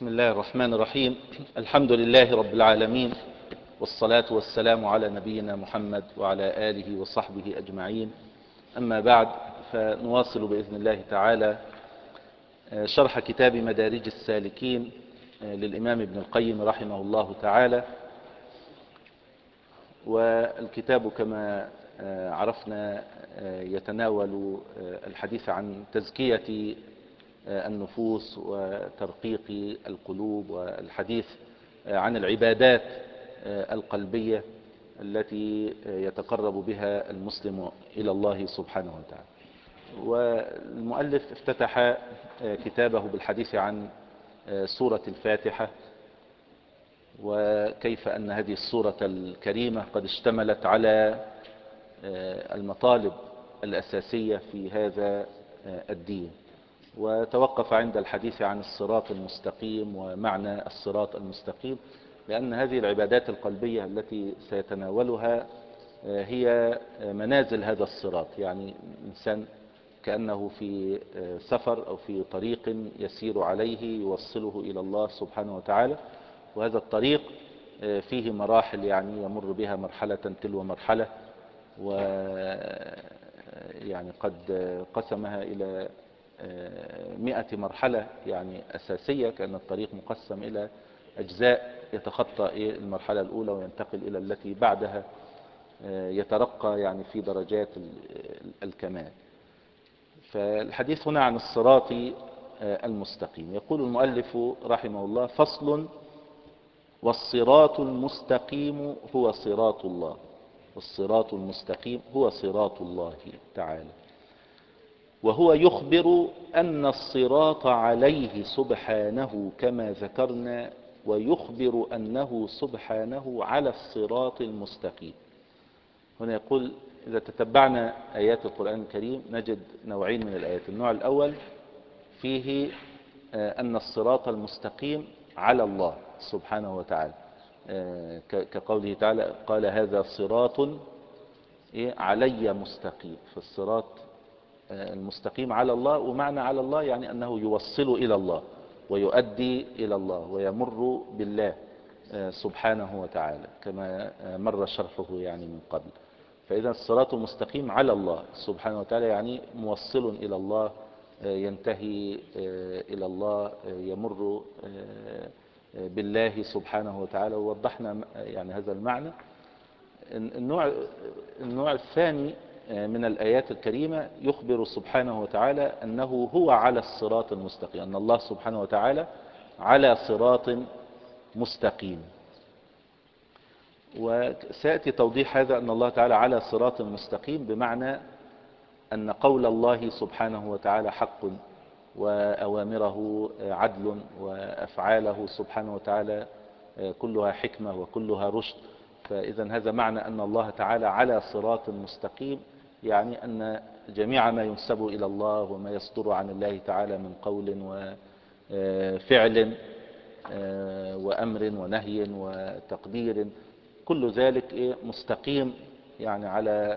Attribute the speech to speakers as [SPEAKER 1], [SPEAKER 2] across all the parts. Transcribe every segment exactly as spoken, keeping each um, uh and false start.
[SPEAKER 1] بسم الله الرحمن الرحيم. الحمد لله رب العالمين، والصلاة والسلام على نبينا محمد وعلى آله وصحبه أجمعين. أما بعد، فنواصل بإذن الله تعالى شرح كتاب مدارج السالكين للإمام ابن القيم رحمه الله تعالى. والكتاب كما عرفنا يتناول الحديث عن تزكية النفوس وترقيق القلوب، والحديث عن العبادات القلبية التي يتقرب بها المسلم إلى الله سبحانه وتعالى. والمؤلف افتتح كتابه بالحديث عن سورة الفاتحة، وكيف أن هذه السورة الكريمة قد اشتملت على المطالب الأساسية في هذا الدين، وتوقف عند الحديث عن الصراط المستقيم ومعنى الصراط المستقيم، لأن هذه العبادات القلبية التي سيتناولها هي منازل هذا الصراط. يعني الإنسان كأنه في سفر أو في طريق يسير عليه يوصله إلى الله سبحانه وتعالى، وهذا الطريق فيه مراحل، يعني يمر بها مرحلة تلو مرحلة، ويعني قد قسمها إلى مئة مرحلة يعني أساسية، كأن الطريق مقسم إلى أجزاء يتخطى المرحلة الأولى وينتقل إلى التي بعدها، يترقى يعني في درجات الكمال. فالحديث هنا عن الصراط المستقيم. يقول المؤلف رحمه الله: فصل: والصراط المستقيم هو صراط الله. والصراط المستقيم هو صراط الله تعالى، وهو يخبر أن الصراط عليه سبحانه كما ذكرنا، ويخبر أنه سبحانه على الصراط المستقيم. هنا يقول: إذا تتبعنا آيات القرآن الكريم نجد نوعين من الآيات. النوع الأول فيه أن الصراط المستقيم على الله سبحانه وتعالى، كقوله تعالى: قال هذا صراط علي مستقيم. فالصراط المستقيم على الله، ومعنى على الله يعني أنه يوصل إلى الله ويؤدي إلى الله ويمر بالله سبحانه وتعالى، كما مر شرحه يعني من قبل. فإذا الصراط المستقيم على الله سبحانه وتعالى يعني موصل إلى الله، ينتهي إلى الله، يمر بالله سبحانه وتعالى. ووضحنا يعني هذا المعنى. النوع النوع الثاني من الآيات الكريمة يخبر سبحانه وتعالى أنه هو على الصراط المستقيم، أن الله سبحانه وتعالى على صراط مستقيم. وسيأتي توضيح هذا، أن الله تعالى على صراط مستقيم بمعنى أن قول الله سبحانه وتعالى حق، وأوامره عدل، وأفعاله سبحانه وتعالى كلها حكمة وكلها رشد. فإذا هذا معنى أن الله تعالى على صراط مستقيم، يعني أن جميع ما ينسب إلى الله وما يصدر عن الله تعالى من قول وفعل وأمر ونهي وتقدير، كل ذلك مستقيم يعني على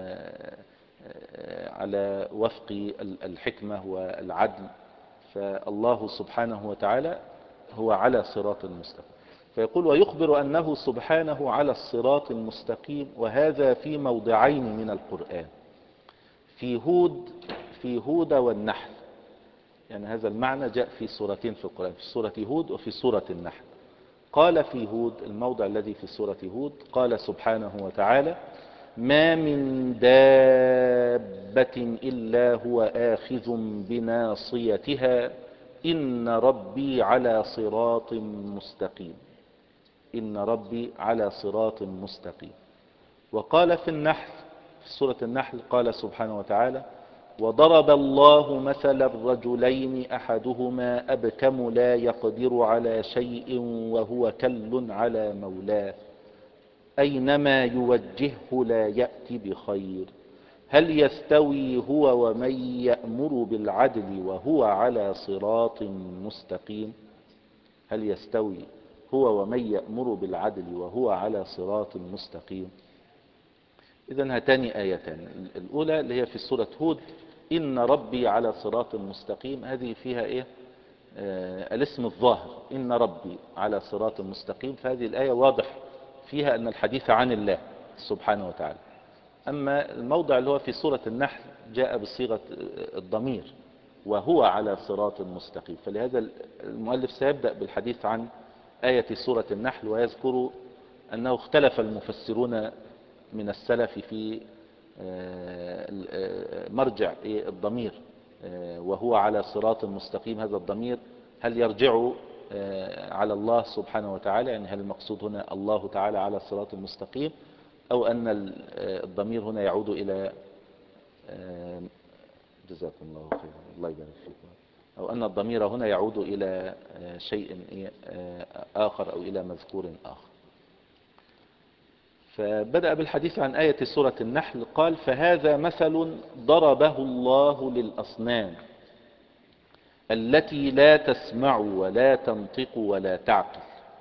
[SPEAKER 1] على وفق الحكمة والعدل. فالله سبحانه وتعالى هو على صراط مستقيم. فيقول: ويخبر أنه سبحانه على الصراط المستقيم، وهذا في موضعين من القرآن، في هود في هود والنحل. يعني هذا المعنى جاء في سورتين في القرآن، في سورة هود وفي سورة النحل. قال في هود، الموضع الذي في سورة هود، قال سبحانه وتعالى: ما من دابة إلا هو آخذ بناصيتها إن ربي على صراط مستقيم. إن ربي على صراط مستقيم. وقال في النحل، في سورة النحل، قال سبحانه وتعالى: وضرب الله مثل الرجلين أحدهما أبكم لا يقدر على شيء وهو كل على مولاه أينما يوجهه لا يأتي بخير هل يستوي هو ومن يأمر بالعدل وهو على صراط مستقيم. هل يستوي هو ومن يأمر بالعدل وهو على صراط مستقيم. إذن هاتان آيتان، الأولى اللي هي في سورة هود: إن ربي على صراط مستقيم، هذه فيها إيه؟ آه، الاسم الظاهر إن ربي على صراط مستقيم، فهذه الآية واضح فيها أن الحديث عن الله سبحانه وتعالى. أما الموضع اللي هو في سورة النحل جاء بصيغة الضمير وهو على صراط مستقيم، فلهذا المؤلف سيبدأ بالحديث عن آية سورة النحل، ويذكر أنه اختلف المفسرون من السلف في مرجع الضمير وهو على صراط مستقيم. هذا الضمير هل يرجع على الله سبحانه وتعالى، يعني هل المقصود هنا الله تعالى على صراط مستقيم، أو أن الضمير هنا يعود إلى جزاكم الله خيرا الله يبارك فيكم، أو أن الضمير هنا يعود إلى شيء آخر أو إلى مذكور آخر. فبدأ بالحديث عن آية سورة النحل، قال: فهذا مثل ضربه الله للأصنام التي لا تسمع ولا تنطق ولا تعقل.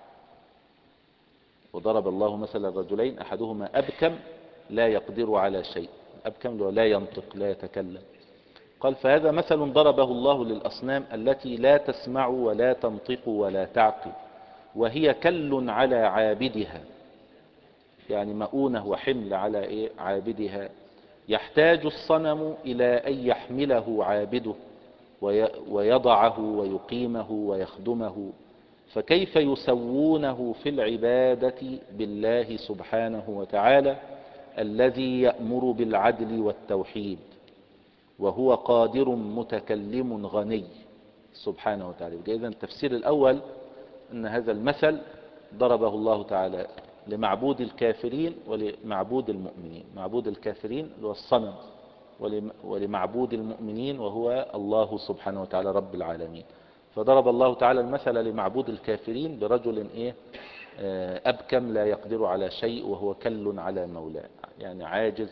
[SPEAKER 1] وضرب الله مثل الرجلين أحدهما أبكم لا يقدر على شيء، أبكم لا ينطق لا يتكلم. قال: فهذا مثل ضربه الله للأصنام التي لا تسمع ولا تنطق ولا تعقل، وهي كل على عابدها، يعني مؤونة وحمل على إيه؟ عابدها. يحتاج الصنم إلى أن يحمله عابده ويضعه ويقيمه ويخدمه، فكيف يسوونه في العبادة بالله سبحانه وتعالى الذي يأمر بالعدل والتوحيد وهو قادر متكلم غني سبحانه وتعالى. إذن التفسير الأول أن هذا المثل ضربه الله تعالى لمعبود الكافرين ولمعبود المؤمنين. معبود الكافرين هو الصنم، ولمعبود المؤمنين وهو الله سبحانه وتعالى رب العالمين. فضرب الله تعالى المثل لمعبود الكافرين برجل إيه؟ أبكم لا يقدر على شيء وهو كل على مولاه، يعني عاجز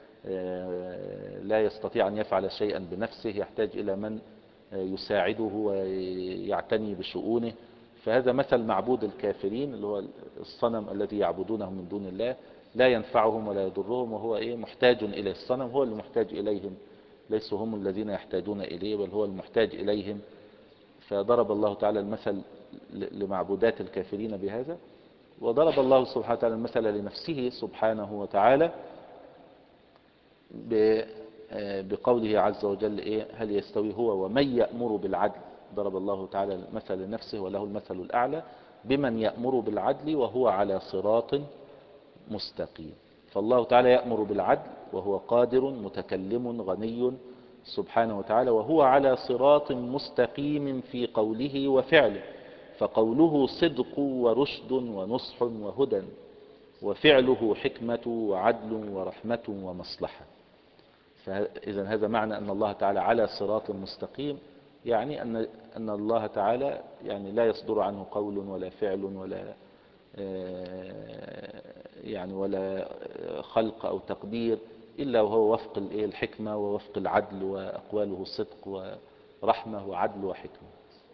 [SPEAKER 1] لا يستطيع أن يفعل شيئا بنفسه، يحتاج إلى من يساعده ويعتني بشؤونه. فهذا مثل معبود الكافرين اللي هو الصنم الذي يعبدونه من دون الله، لا ينفعهم ولا يضرهم، وهو إيه؟ محتاج إلى الصنم، هو المحتاج إليهم، ليسوا هم الذين يحتاجون إليه بل هو المحتاج إليهم. فضرب الله تعالى المثل لمعبودات الكافرين بهذا. وضرب الله سبحانه وتعالى المثل لنفسه سبحانه وتعالى بقوله عز وجل إيه؟ هل يستوي هو ومن يأمر بالعدل. ضرب الله تعالى المثل لنفسه وله المثل الأعلى بمن يأمر بالعدل وهو على صراط مستقيم. فالله تعالى يأمر بالعدل وهو قادر متكلم غني سبحانه وتعالى، وهو على صراط مستقيم في قوله وفعله، فقوله صدق ورشد ونصح وهدى، وفعله حكمة وعدل ورحمة ومصلحة. فإذا هذا معنى أن الله تعالى على صراط مستقيم، يعني أن أن الله تعالى يعني لا يصدر عنه قول ولا فعل ولا يعني ولا خلق أو تقدير إلا وهو وفق الحكمة ووفق العدل، وأقواله صدق ورحمة وعدل وحكمة.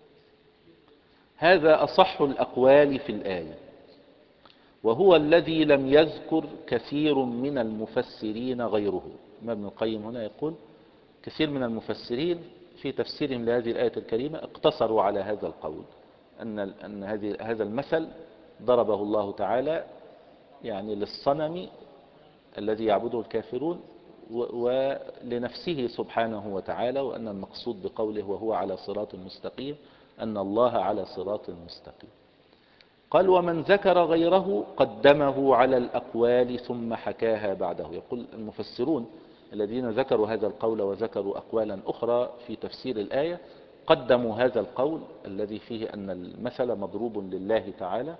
[SPEAKER 1] هذا أصح الأقوال في الآية، وهو الذي لم يذكر كثير من المفسرين غيره. ابن القيم هنا يقول كثير من المفسرين في تفسيرهم لهذه الآية الكريمة اقتصروا على هذا القول، أن أن هذه هذا المثل ضربه الله تعالى يعني للصنم الذي يعبده الكافرون ولنفسه سبحانه وتعالى، وأن المقصود بقوله وهو على صراط مستقيم أن الله على صراط مستقيم. قال: ومن ذكر غيره قدمه على الأقوال ثم حكاها بعده. يقول المفسرون الذين ذكروا هذا القول وذكروا أقوالا أخرى في تفسير الآية قدموا هذا القول الذي فيه أن المثل مضروب لله تعالى،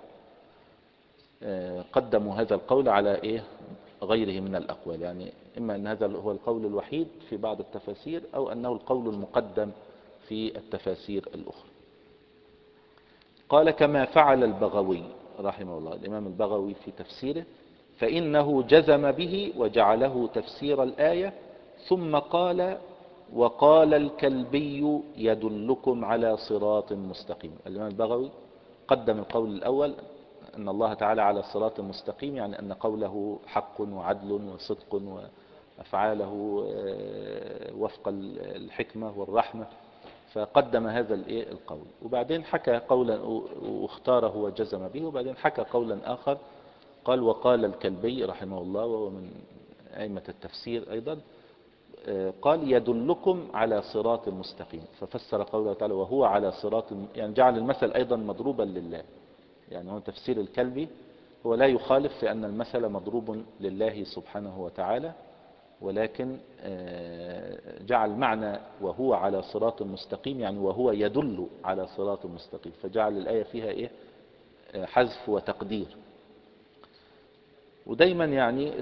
[SPEAKER 1] قدموا هذا القول على إيه؟ غيره من الأقوال، يعني إما أن هذا هو القول الوحيد في بعض التفاسير أو أنه القول المقدم في التفاسير الأخرى. قال: كما فعل البغوي رحمه الله، الإمام البغوي في تفسيره، فإنه جزم به وجعله تفسير الآية، ثم قال: وقال الكلبي يدلكم على صراط مستقيم. الإمام البغوي قدم القول الأول أن الله تعالى على صراط مستقيم، يعني أن قوله حق وعدل وصدق وأفعاله وفق الحكمة والرحمة. فقدم هذا الايه القول، وبعدين حكى قولا واختاره وجزم به، وبعدين حكى قولا آخر قال: وقال الكلبي رحمه الله وهو من أئمة التفسير أيضا، قال: يدلكم على صراط مستقيم. ففسر قوله تعالى: وهو على صراط، يعني جعل المثل أيضا مضروبا لله. يعني هو تفسير الكلبي هو لا يخالف في أن المثل مضروب لله سبحانه وتعالى، ولكن جعل معنى وهو على صراط مستقيم يعني وهو يدل على صراط مستقيم، فجعل الآية فيها إيه حذف وتقدير. ودايما يعني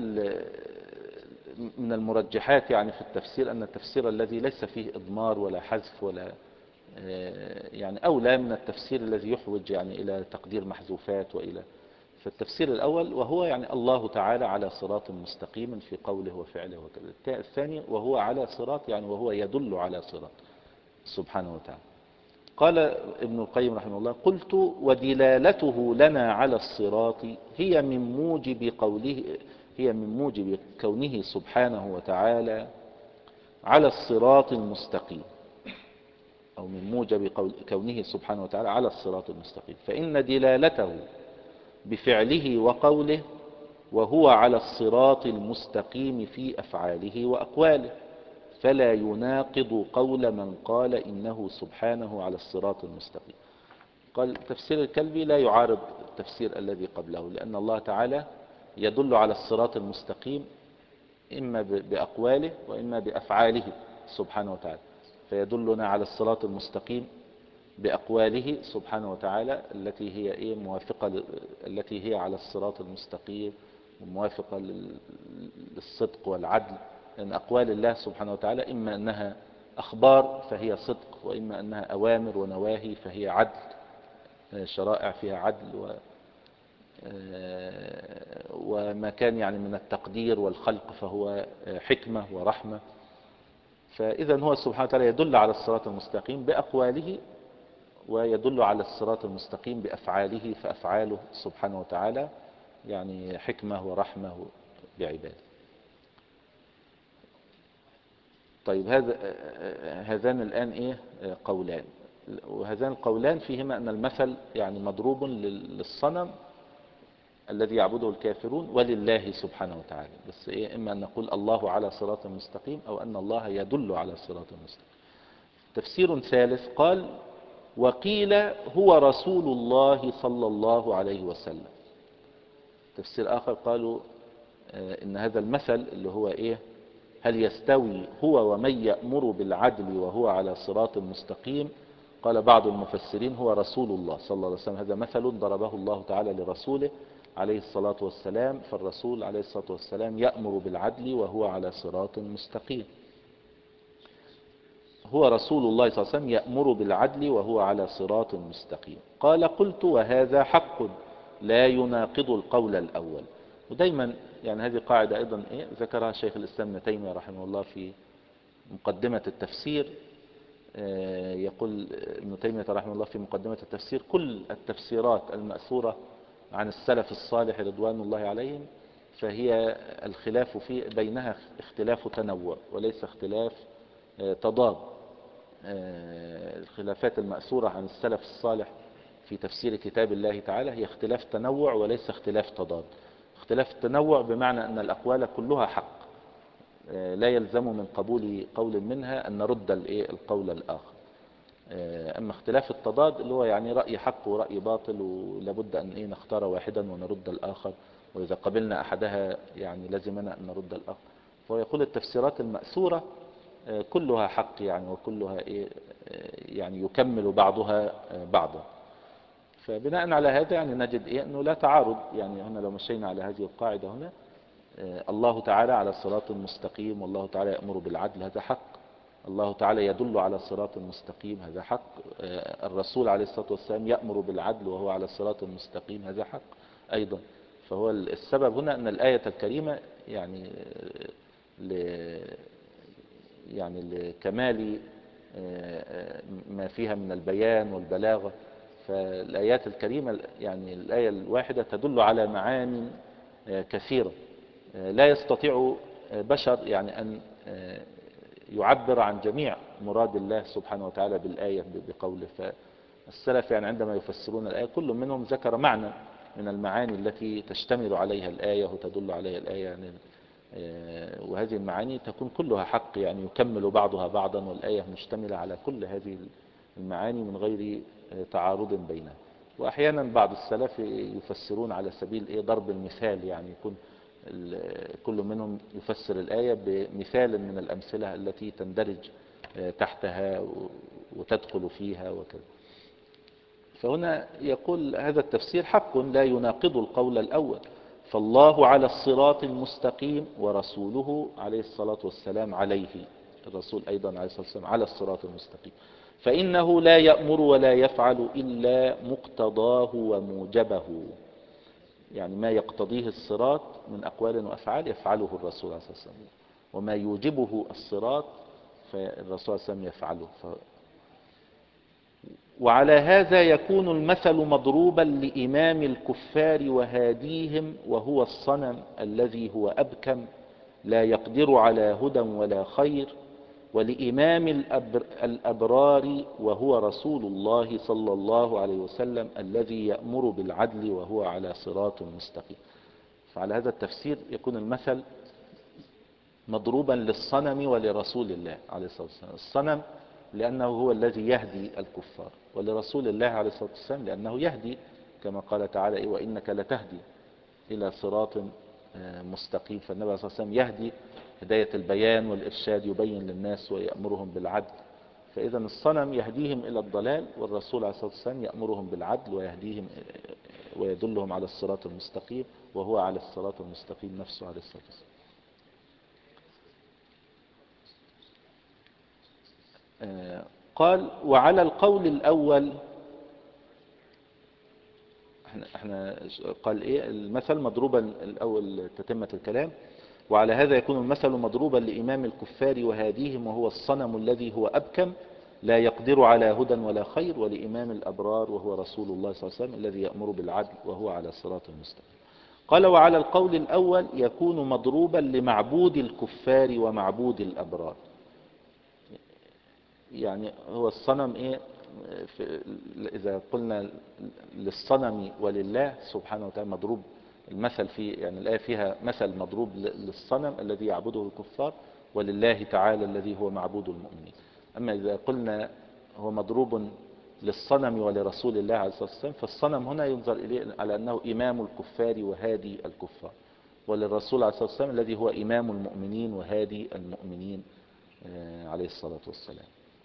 [SPEAKER 1] من المرجحات يعني في التفسير أن التفسير الذي ليس فيه إضمار ولا حذف ولا يعني أولى من التفسير الذي يحوج يعني إلى تقدير محذوفات وإلى. فالتفسير الأول وهو يعني الله تعالى على صراط مستقيم في قوله وفعله وكذا. الثاني وهو على صراط يعني وهو يدل على صراط سبحانه وتعالى. قال ابن القيم رحمه الله: قلت: ودلالته لنا على الصراط هي من موجب قوله هي من موجب كونه سبحانه وتعالى على الصراط المستقيم، أو من موجب كونه سبحانه وتعالى على الصراط المستقيم، فإن دلالته بفعله وقوله وهو على الصراط المستقيم في أفعاله وأقواله، فلا يناقض قول من قال إنه سبحانه على الصراط المستقيم. قال تفسير الكلبي لا يعارض التفسير الذي قبله، لأن الله تعالى يدل على الصراط المستقيم إما بأقواله وإما بأفعاله سبحانه وتعالى. فيدلنا على الصراط المستقيم بأقواله سبحانه وتعالى التي هي إيه موافقة، التي هي على الصراط المستقيم وموافقة للصدق والعدل. لأن أقوال الله سبحانه وتعالى إما أنها أخبار فهي صدق، وإما أنها أوامر ونواهي فهي عدل، شرائع فيها عدل و وما كان يعني من التقدير والخلق فهو حكمة ورحمة. فإذا هو سبحانه وتعالى يدل على الصراط المستقيم بأقواله، ويدل على الصراط المستقيم بأفعاله، فأفعاله سبحانه وتعالى يعني حكمة ورحمة بعباده. طيب هذا هذان الآن إيه قولان، وهذان القولان فيهما أن المثل يعني مضروب للصنم الذي يعبده الكافرون ولله سبحانه وتعالى. بس إيه، إما أن نقول الله على صراط مستقيم أو أن الله يدل على صراط مستقيم. تفسير ثالث قال: وقيل هو رسول الله صلى الله عليه وسلم. تفسير آخر قالوا إن هذا المثل اللي هو إيه، هل يستوي هو ومن يأمر بالعدل وهو على صراط مستقيم؟ قال بعض المفسرين هو رسول الله صلى الله عليه وسلم، هذا مثل ضربه الله تعالى لرسوله عليه الصلاة والسلام، فالرسول عليه الصلاة والسلام يأمر بالعدل وهو على صراط مستقيم. هو رسول الله صلى الله عليه وسلم يأمر بالعدل وهو على صراط مستقيم. قال: قلت: وهذا حق لا يناقض القول الأول. ودايما يعني هذه قاعدة أيضا إيه ذكرها شيخ الإسلام ابن تيمية رحمه الله في مقدمة التفسير. يقول ابن تيمية رحمه الله في مقدمة التفسير: كل التفسيرات المأثورة عن السلف الصالح رضوان الله عليهم فهي الخلاف في بينها اختلاف تنوع وليس اختلاف تضاد. الخلافات المأثورة عن السلف الصالح في تفسير كتاب الله تعالى هي اختلاف تنوع وليس اختلاف تضاد. اختلاف التنوع بمعنى أن الأقوال كلها حق، لا يلزم من قبول قول منها أن نرد القول الآخر. أما اختلاف التضاد اللي هو يعني رأي حق ورأي باطل ولابد أن إيه نختار واحدا ونرد الآخر، وإذا قبلنا أحدها يعني لازمنا أن نرد الآخر. فهو يقول التفسيرات المأثورة كلها حق يعني، وكلها إيه يعني يكمل بعضها بعضا. فبناء على هذا يعني نجد إيه أنه لا تعارض. يعني هنا لو مشينا على هذه القاعدة هنا، الله تعالى على الصراط المستقيم والله تعالى يأمر بالعدل، هذا حق. الله تعالى يدل على الصراط المستقيم، هذا حق. الرسول عليه الصلاة والسلام يأمر بالعدل وهو على الصراط المستقيم، هذا حق أيضا. فهو السبب هنا أن الآية الكريمة يعني ل يعني لكمال ما فيها من البيان والبلاغة. فالآيات الكريمة يعني الآية الواحدة تدل على معاني كثيرة لا يستطيع بشر يعني أن يعبر عن جميع مراد الله سبحانه وتعالى بالآية بقوله. فالسلف يعني عندما يفسرون الآية كل منهم ذكر معنى من المعاني التي تشتمل عليها الآية وتدل عليها الآية يعني، وهذه المعاني تكون كلها حق يعني يكمل بعضها بعضا، والآية مشتملة على كل هذه المعاني من غير تعارض بينها. وأحيانا بعض السلف يفسرون على سبيل إيه ضرب المثال، يعني يكون كل منهم يفسر الآية بمثال من الأمثلة التي تندرج تحتها وتدخل فيها وكذا. فهنا يقول هذا التفسير حق لا يناقض القول الأول، فالله على الصراط المستقيم ورسوله عليه الصلاة والسلام عليه، الرسول أيضا عليه الصلاة والسلام على الصراط المستقيم، فإنه لا يأمر ولا يفعل إلا مقتضاه وموجبه، يعني ما يقتضيه الصراط من أقوال وأفعال يفعله الرسول عليه الصلاة والسلام، وما يوجبه الصراط فالرسول صلى الله عليه وسلم يفعله. ف... وعلى هذا يكون المثل مضروبا لإمام الكفار وهاديهم، وهو الصنم الذي هو أبكم لا يقدر على هدى ولا خير، ولإمام الأبر الأبرار وهو رسول الله صلى الله عليه وسلم الذي يأمر بالعدل وهو على صراط مستقيم. فعلى هذا التفسير يكون المثل مضروبا للصنم ولرسول الله عليه الصلاة والسلام، الصنم لأنه هو الذي يهدي الكفار، ولرسول الله عليه الصلاة والسلام لأنه يهدي كما قال تعالى وإنك لتهدي إلى صراط مستقيم. فالنبي صلى الله عليه وسلم يهدي هداية البيان والإرشاد، يبين للناس ويأمرهم بالعدل. فإذا الصنم يهديهم إلى الضلال، والرسول عليه الصلاة والسلام يأمرهم بالعدل ويهديهم ويدلهم على الصراط المستقيم، وهو على الصراط المستقيم نفسه عليه الصلاة والسلام. قال وعلى القول الأول احنا, احنا قال ايه المثل مضروبا الأول تتمة الكلام، وعلى هذا يكون المثل مضروبا لإمام الكفار وهاديهم وهو الصنم الذي هو أبكم لا يقدر على هدى ولا خير، ولإمام الأبرار وهو رسول الله صلى الله عليه وسلم الذي يأمر بالعدل وهو على صراط المستقيم. قال وعلى القول الأول يكون مضروبا لمعبود الكفار ومعبود الأبرار، يعني هو الصنم ايه في اذا قلنا للصنم ولله سبحانه وتعالى مضروب المثل فيه، يعني الآية فيها مثل مضروب للصنم الذي يعبده الكفار ولله تعالى الذي هو معبود المؤمنين. أما إذا قلنا هو مضروب للصنم ولرسول الله عليه الصلاة والسلام، فالصنم هنا ينظر إليه على أنه إمام الكفار وهادي الكفار، وللرسول عليه الصلاة والسلام الذي هو إمام المؤمنين وهادي المؤمنين عليه الصلاة والسلام.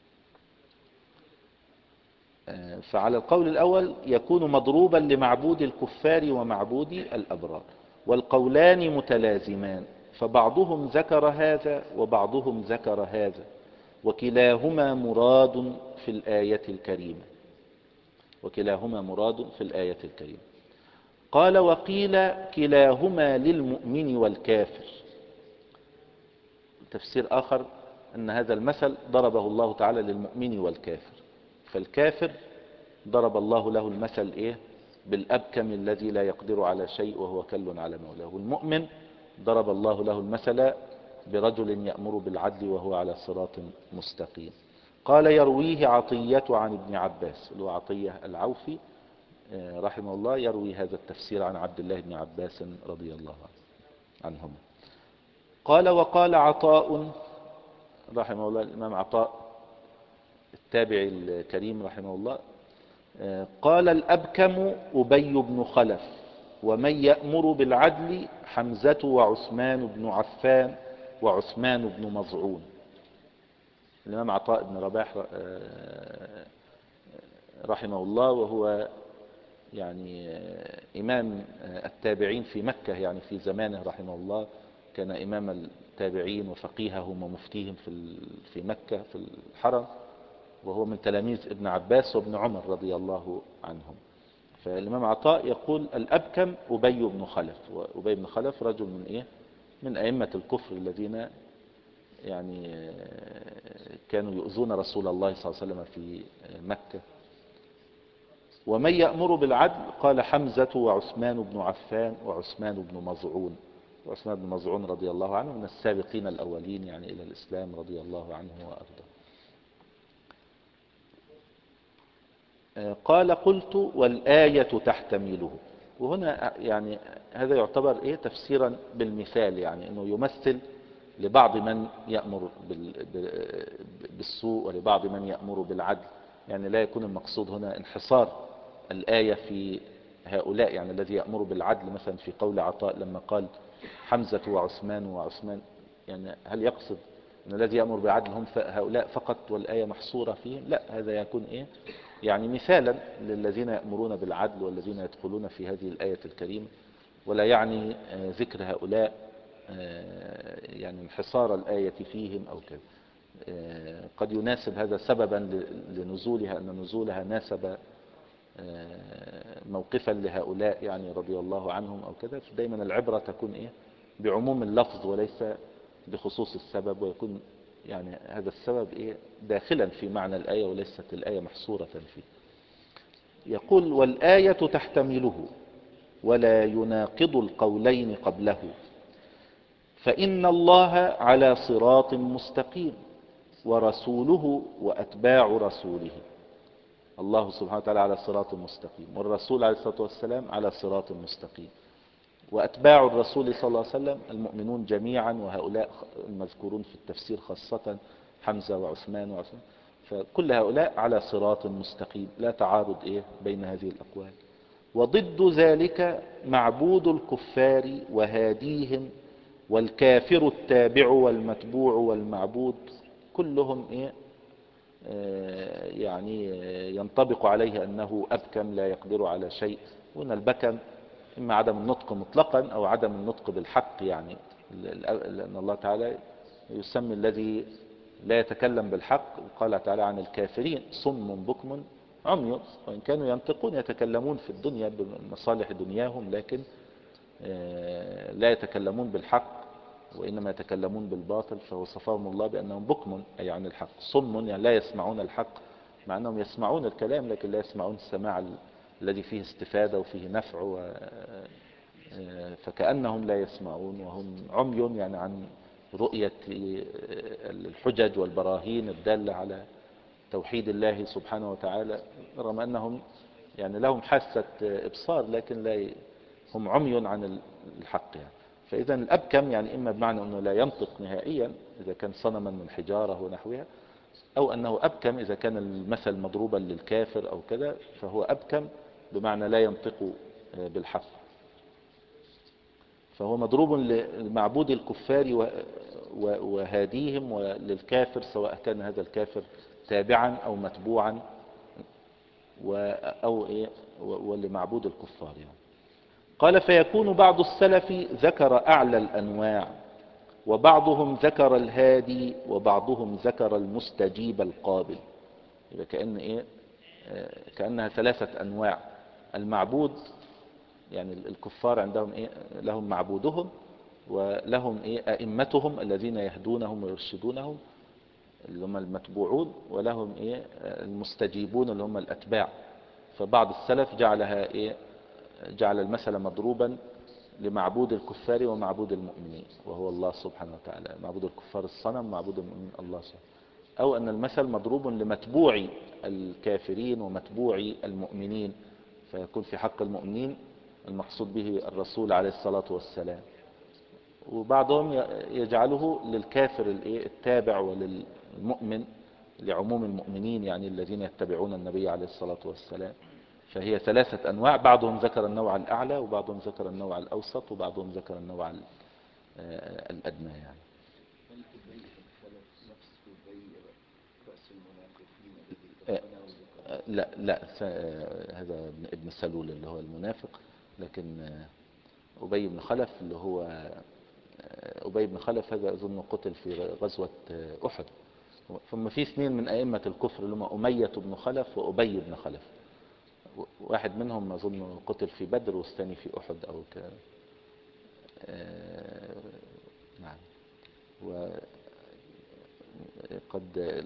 [SPEAKER 1] فعلى القول الأول يكون مضروبا لمعبود الكفار ومعبود الأبرار، والقولان متلازمان، فبعضهم ذكر هذا وبعضهم ذكر هذا، وكلاهما مراد في الآية الكريمة وكلاهما مراد في الآية الكريمة. قال وقيل كلاهما للمؤمن والكافر. تفسير آخر أن هذا المثل ضربه الله تعالى للمؤمن والكافر، فالكافر ضرب الله له المثل إيه بالأبكم الذي لا يقدر على شيء وهو كل على مولاه، والمؤمن ضرب الله له المثل برجل يأمر بالعدل وهو على صراط مستقيم. قال يرويه عطية عن ابن عباس، اللي هو عطية العوفي رحمه الله، يروي هذا التفسير عن عبد الله بن عباس رضي الله عنهما. قال وقال عطاء رحمه الله، الإمام عطاء التابعي الكريم رحمه الله، قال الأبكم أبي بن خلف، ومن يأمر بالعدل حمزة وعثمان بن عفان وعثمان بن مظعون. الإمام عطاء بن رباح رحمه الله وهو يعني إمام التابعين في مكة، يعني في زمانه رحمه الله كان إمام التابعين وفقيههم ومفتيهم في مكة في الحرم، وهو من تلاميذ ابن عباس وابن عمر رضي الله عنهم. فالإمام عطاء يقول الأبكم أبي بن خلف، وأبي بن خلف رجل من إيه من أئمة الكفر الذين يعني كانوا يؤذون رسول الله صلى الله عليه وسلم في مكة. ومن يأمر بالعدل قال حمزة وعثمان بن عفان وعثمان بن مظعون، وعثمان بن مظعون رضي الله عنه من السابقين الأولين يعني إلى الإسلام رضي الله عنه وأرضاه. قال قلت والآية تحتمله. وهنا يعني هذا يعتبر إيه تفسيرا بالمثال، يعني أنه يمثل لبعض من يأمر بالسوء ولبعض من يأمر بالعدل، يعني لا يكون المقصود هنا انحصار الآية في هؤلاء، يعني الذي يأمر بالعدل مثلا في قول عطاء لما قال حمزة وعثمان وعثمان، يعني هل يقصد أن الذي يأمر بالعدل هم هؤلاء فقط والآية محصورة فيهم؟ لا، هذا يكون إيه يعني مثالا للذين يأمرون بالعدل والذين يدخلون في هذه الآية الكريمة، ولا يعني ذكر هؤلاء يعني انحصار الآية فيهم أو كذا. قد يناسب هذا سببا لنزولها، أن نزولها ناسب موقفا لهؤلاء يعني رضي الله عنهم أو كذا. فدايما العبرة تكون إيه بعموم اللفظ وليس بخصوص السبب، ويكون يعني هذا السبب إيه داخلا في معنى الآية وليست الآية محصورة فيه. يقول والآية تحتمله ولا يناقض القولين قبله، فإن الله على صراط مستقيم ورسوله وأتباع رسوله. الله سبحانه وتعالى على صراط مستقيم، والرسول عليه الصلاة والسلام على صراط مستقيم، وأتباع الرسول صلى الله عليه وسلم المؤمنون جميعا، وهؤلاء المذكورون في التفسير خاصة حمزة وعثمان وعثمان، فكل هؤلاء على صراط مستقيم، لا تعارض إيه بين هذه الأقوال. وضد ذلك معبود الكفار وهاديهم والكافر التابع والمتبوع والمعبود، كلهم إيه آه يعني ينطبق عليه أنه أبكم لا يقدر على شيء. وأن البكم إما عدم النطق مطلقا أو عدم النطق بالحق، يعني لأن الله تعالى يسمي الذي لا يتكلم بالحق، قال تعالى عن الكافرين صم بكم عمي، وإن كانوا ينطقون يتكلمون في الدنيا بمصالح دنياهم، لكن لا يتكلمون بالحق وإنما يتكلمون بالباطل، فوصفهم الله بأنهم بكم أي عن الحق، صم يعني لا يسمعون الحق، مع أنهم يسمعون الكلام لكن لا يسمعون السماع الذي فيه استفادة وفيه نفع و... فكأنهم لا يسمعون، وهم عمي يعني عن رؤية الحجج والبراهين الدالة على توحيد الله سبحانه وتعالى، رغم أنهم يعني لهم حاسة إبصار لكن لا ي... هم عمي عن الحق يعني. فإذا الأبكم يعني إما بمعنى أنه لا ينطق نهائيا إذا كان صنما من حجارة ونحوها، أو أنه أبكم إذا كان المثل مضروبا للكافر أو كذا، فهو أبكم بمعنى لا ينطق بالحق، فهو مضروب لمعبود الكفار وهاديهم وللكافر، سواء كان هذا الكافر تابعا أو متبوعا أو إيه ولمعبود الكفار يعني. قال فيكون بعض السلف ذكر أعلى الأنواع، وبعضهم ذكر الهادي، وبعضهم ذكر المستجيب القابل. يبقى كأن إيه كأنها ثلاثة أنواع. المعبود يعني الكفار عندهم إيه لهم معبودهم، ولهم إيه أئمتهم الذين يهدونهم ويرشدونهم اللي هم المتبوعون، ولهم إيه المستجيبون اللي هم الأتباع. فبعض السلف جعلها إيه جعل المثل مضروبا لمعبود الكفار ومعبود المؤمنين، وهو الله سبحانه وتعالى. معبود الكفار الصنم، معبود المؤمنين الله سبحانه. أو أن المثل مضروب لمتبوع الكافرين ومتبوع المؤمنين، فيكون في حق المؤمنين المقصود به الرسول عليه الصلاة والسلام. وبعضهم يجعله للكافر التابع وللمؤمن لعموم المؤمنين، يعني الذين يتبعون النبي عليه الصلاة والسلام. فهي ثلاثة أنواع، بعضهم ذكر النوع الأعلى وبعضهم ذكر النوع الأوسط وبعضهم ذكر النوع الأدنى يعني. لا لا هذا ابن سلول اللي هو المنافق، لكن أبي بن خلف اللي هو أبي بن خلف هذا أظن قتل في غزوة أحد. ثم في اثنين من أئمة الكفر اللي هم أمية بن خلف وأبي بن خلف، واحد منهم أظن قتل في بدر والثاني في أحد أو ك نعم. وقد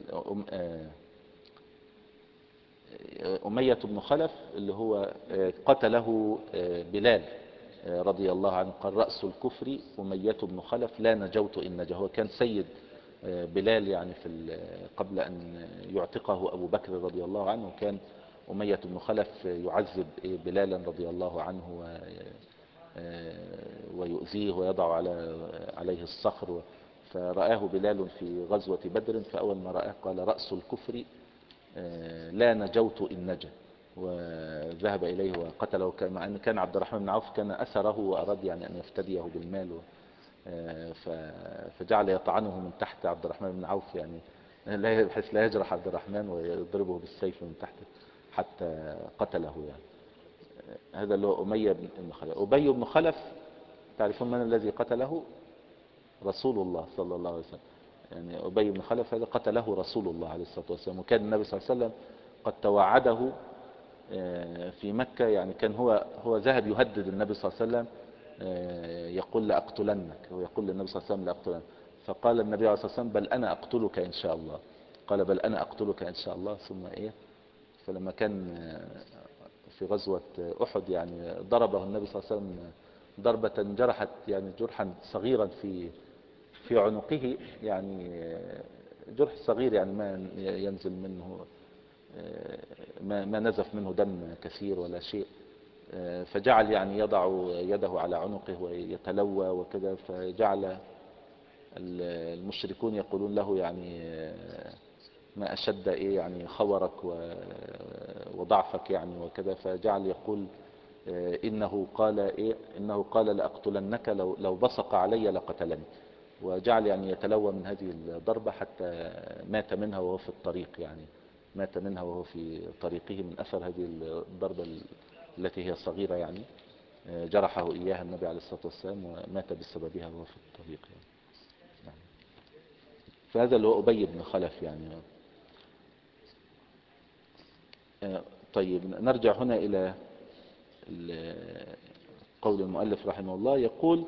[SPEAKER 1] أمية بن خلف اللي هو قتله بلال رضي الله عنه، قال رأس الكفر أمية بن خلف لا نجوت إن نجا. هو كان سيد بلال يعني في قبل أن يعتقه أبو بكر رضي الله عنه، كان أمية بن خلف يعذب بلالا رضي الله عنه ويؤذيه ويضع على عليه الصخر. فرآه بلال في غزوة بدر، فأول ما رآه قال رأس الكفر لا نجوت إن نجا، وذهب إليه وقتله، مع أن كان عبد الرحمن بن عوف كان أسره وأراد يعني أن يفتديه بالمال، فجعل يطعنه من تحت عبد الرحمن بن عوف، يعني بحيث لا يجرح عبد الرحمن، ويضربه بالسيف من تحت حتى قتله يعني. هذا اللي هو أمية بن خلف. أبي بن خلف تعرفون من الذي قتله؟ رسول الله صلى الله عليه وسلم. يعني أبي بن خلف هذا قتله رسول الله عليه الصلاة والسلام، وكان النبي صلى الله عليه وسلم قد توعده في مكة، يعني كان هو هو ذهب يهدد النبي صلى الله عليه وسلم، يقول لأقتلنك، ويقول للنبي صلى الله عليه وسلم لأقتلنك، فقال النبي عليه الصلاة والسلام بل أنا أقتلك إن شاء الله. قال بل أنا أقتلك إن شاء الله. ثم إيه، فلما كان في غزوة أحد يعني ضربه النبي صلى الله عليه وسلم ضربة جرحت يعني جرحا صغيرا في في عنقه، يعني جرح صغير يعني ما ينزل منه ما, ما نزف منه دم كثير ولا شيء، فجعل يعني يضع يده على عنقه ويتلوى وكذا، فجعل المشركون يقولون له يعني ما أشد إيه يعني خورك وضعفك يعني وكذا، فجعل يقول إنه قال إيه إنه قال لأقتلنك لو لو بصق علي لقتلني، وجعل يعني يتلوى من هذه الضربة حتى مات منها وهو في الطريق، يعني مات منها وهو في طريقه من أثر هذه الضربة التي هي صغيرة، يعني جرحه إياها النبي عليه الصلاة والسلام ومات بسببها وهو في الطريق يعني. فهذا اللي هو أبي بن خلف يعني. طيب نرجع هنا إلى قول المؤلف رحمه الله، يقول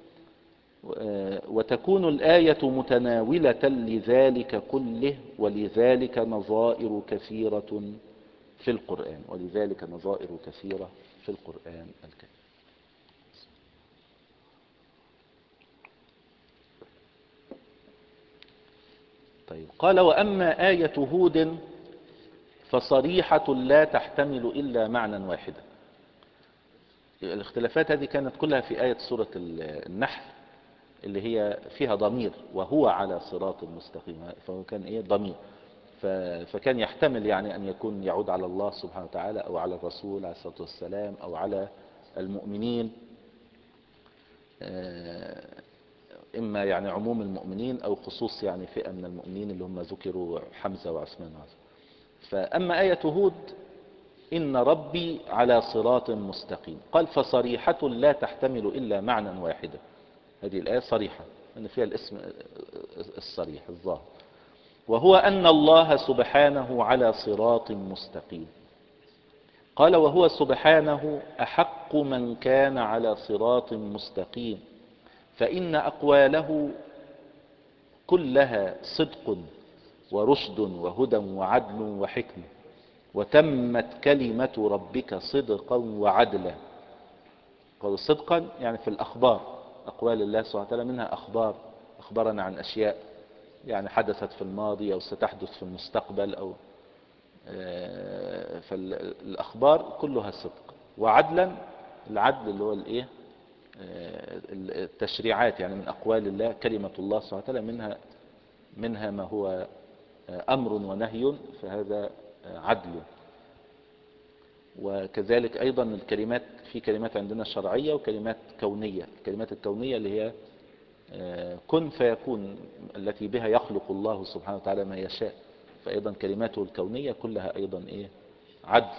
[SPEAKER 1] وتكون الآية متناولة لذلك كله، ولذلك نظائر كثيرة في القرآن ولذلك نظائر كثيرة في القرآن الكريم. طيب قال وأما آية هود فصريحة لا تحتمل إلا معنى واحدا. الاختلافات هذه كانت كلها في آية سورة النحل اللي هي فيها ضمير وهو على صراط مستقيم، فهو كان ايه ضمير، فكان يحتمل يعني ان يكون يعود على الله سبحانه وتعالى او على الرسول عليه الصلاة والسلام او على المؤمنين، اما يعني عموم المؤمنين او خصوص يعني فئة من المؤمنين اللي هم ذكروا حمزة وعثمان وعثمان. فاما آية هود إن ربي على صراط مستقيم، قال فصريحة لا تحتمل إلا معنى واحدا. هذه الآية صريحة أن فيها الاسم الصريح الظاهر، وهو أن الله سبحانه على صراط مستقيم. قال وهو سبحانه أحق من كان على صراط مستقيم، فإن أقواله كلها صدق ورشد وهدى وعدل وحكمة، وتمت كلمة ربك صدقا وعدلا. قالوا صدقا يعني في الأخبار، أقوال الله سبحانه وتعالى منها أخبار، أخبرنا عن أشياء يعني حدثت في الماضي أو ستحدث في المستقبل، أو فالأخبار كلها صدق. وعدلا، العدل اللي هو الإيه التشريعات يعني من أقوال الله، كلمة الله سبحانه وتعالى منها منها ما هو أمر ونهي، فهذا عدل. وكذلك أيضا الكلمات، في كلمات عندنا شرعية وكلمات كونية. الكلمات الكونية اللي هي كن فيكون، التي بها يخلق الله سبحانه وتعالى ما يشاء، فأيضا كلماته الكونية كلها أيضا إيه عدل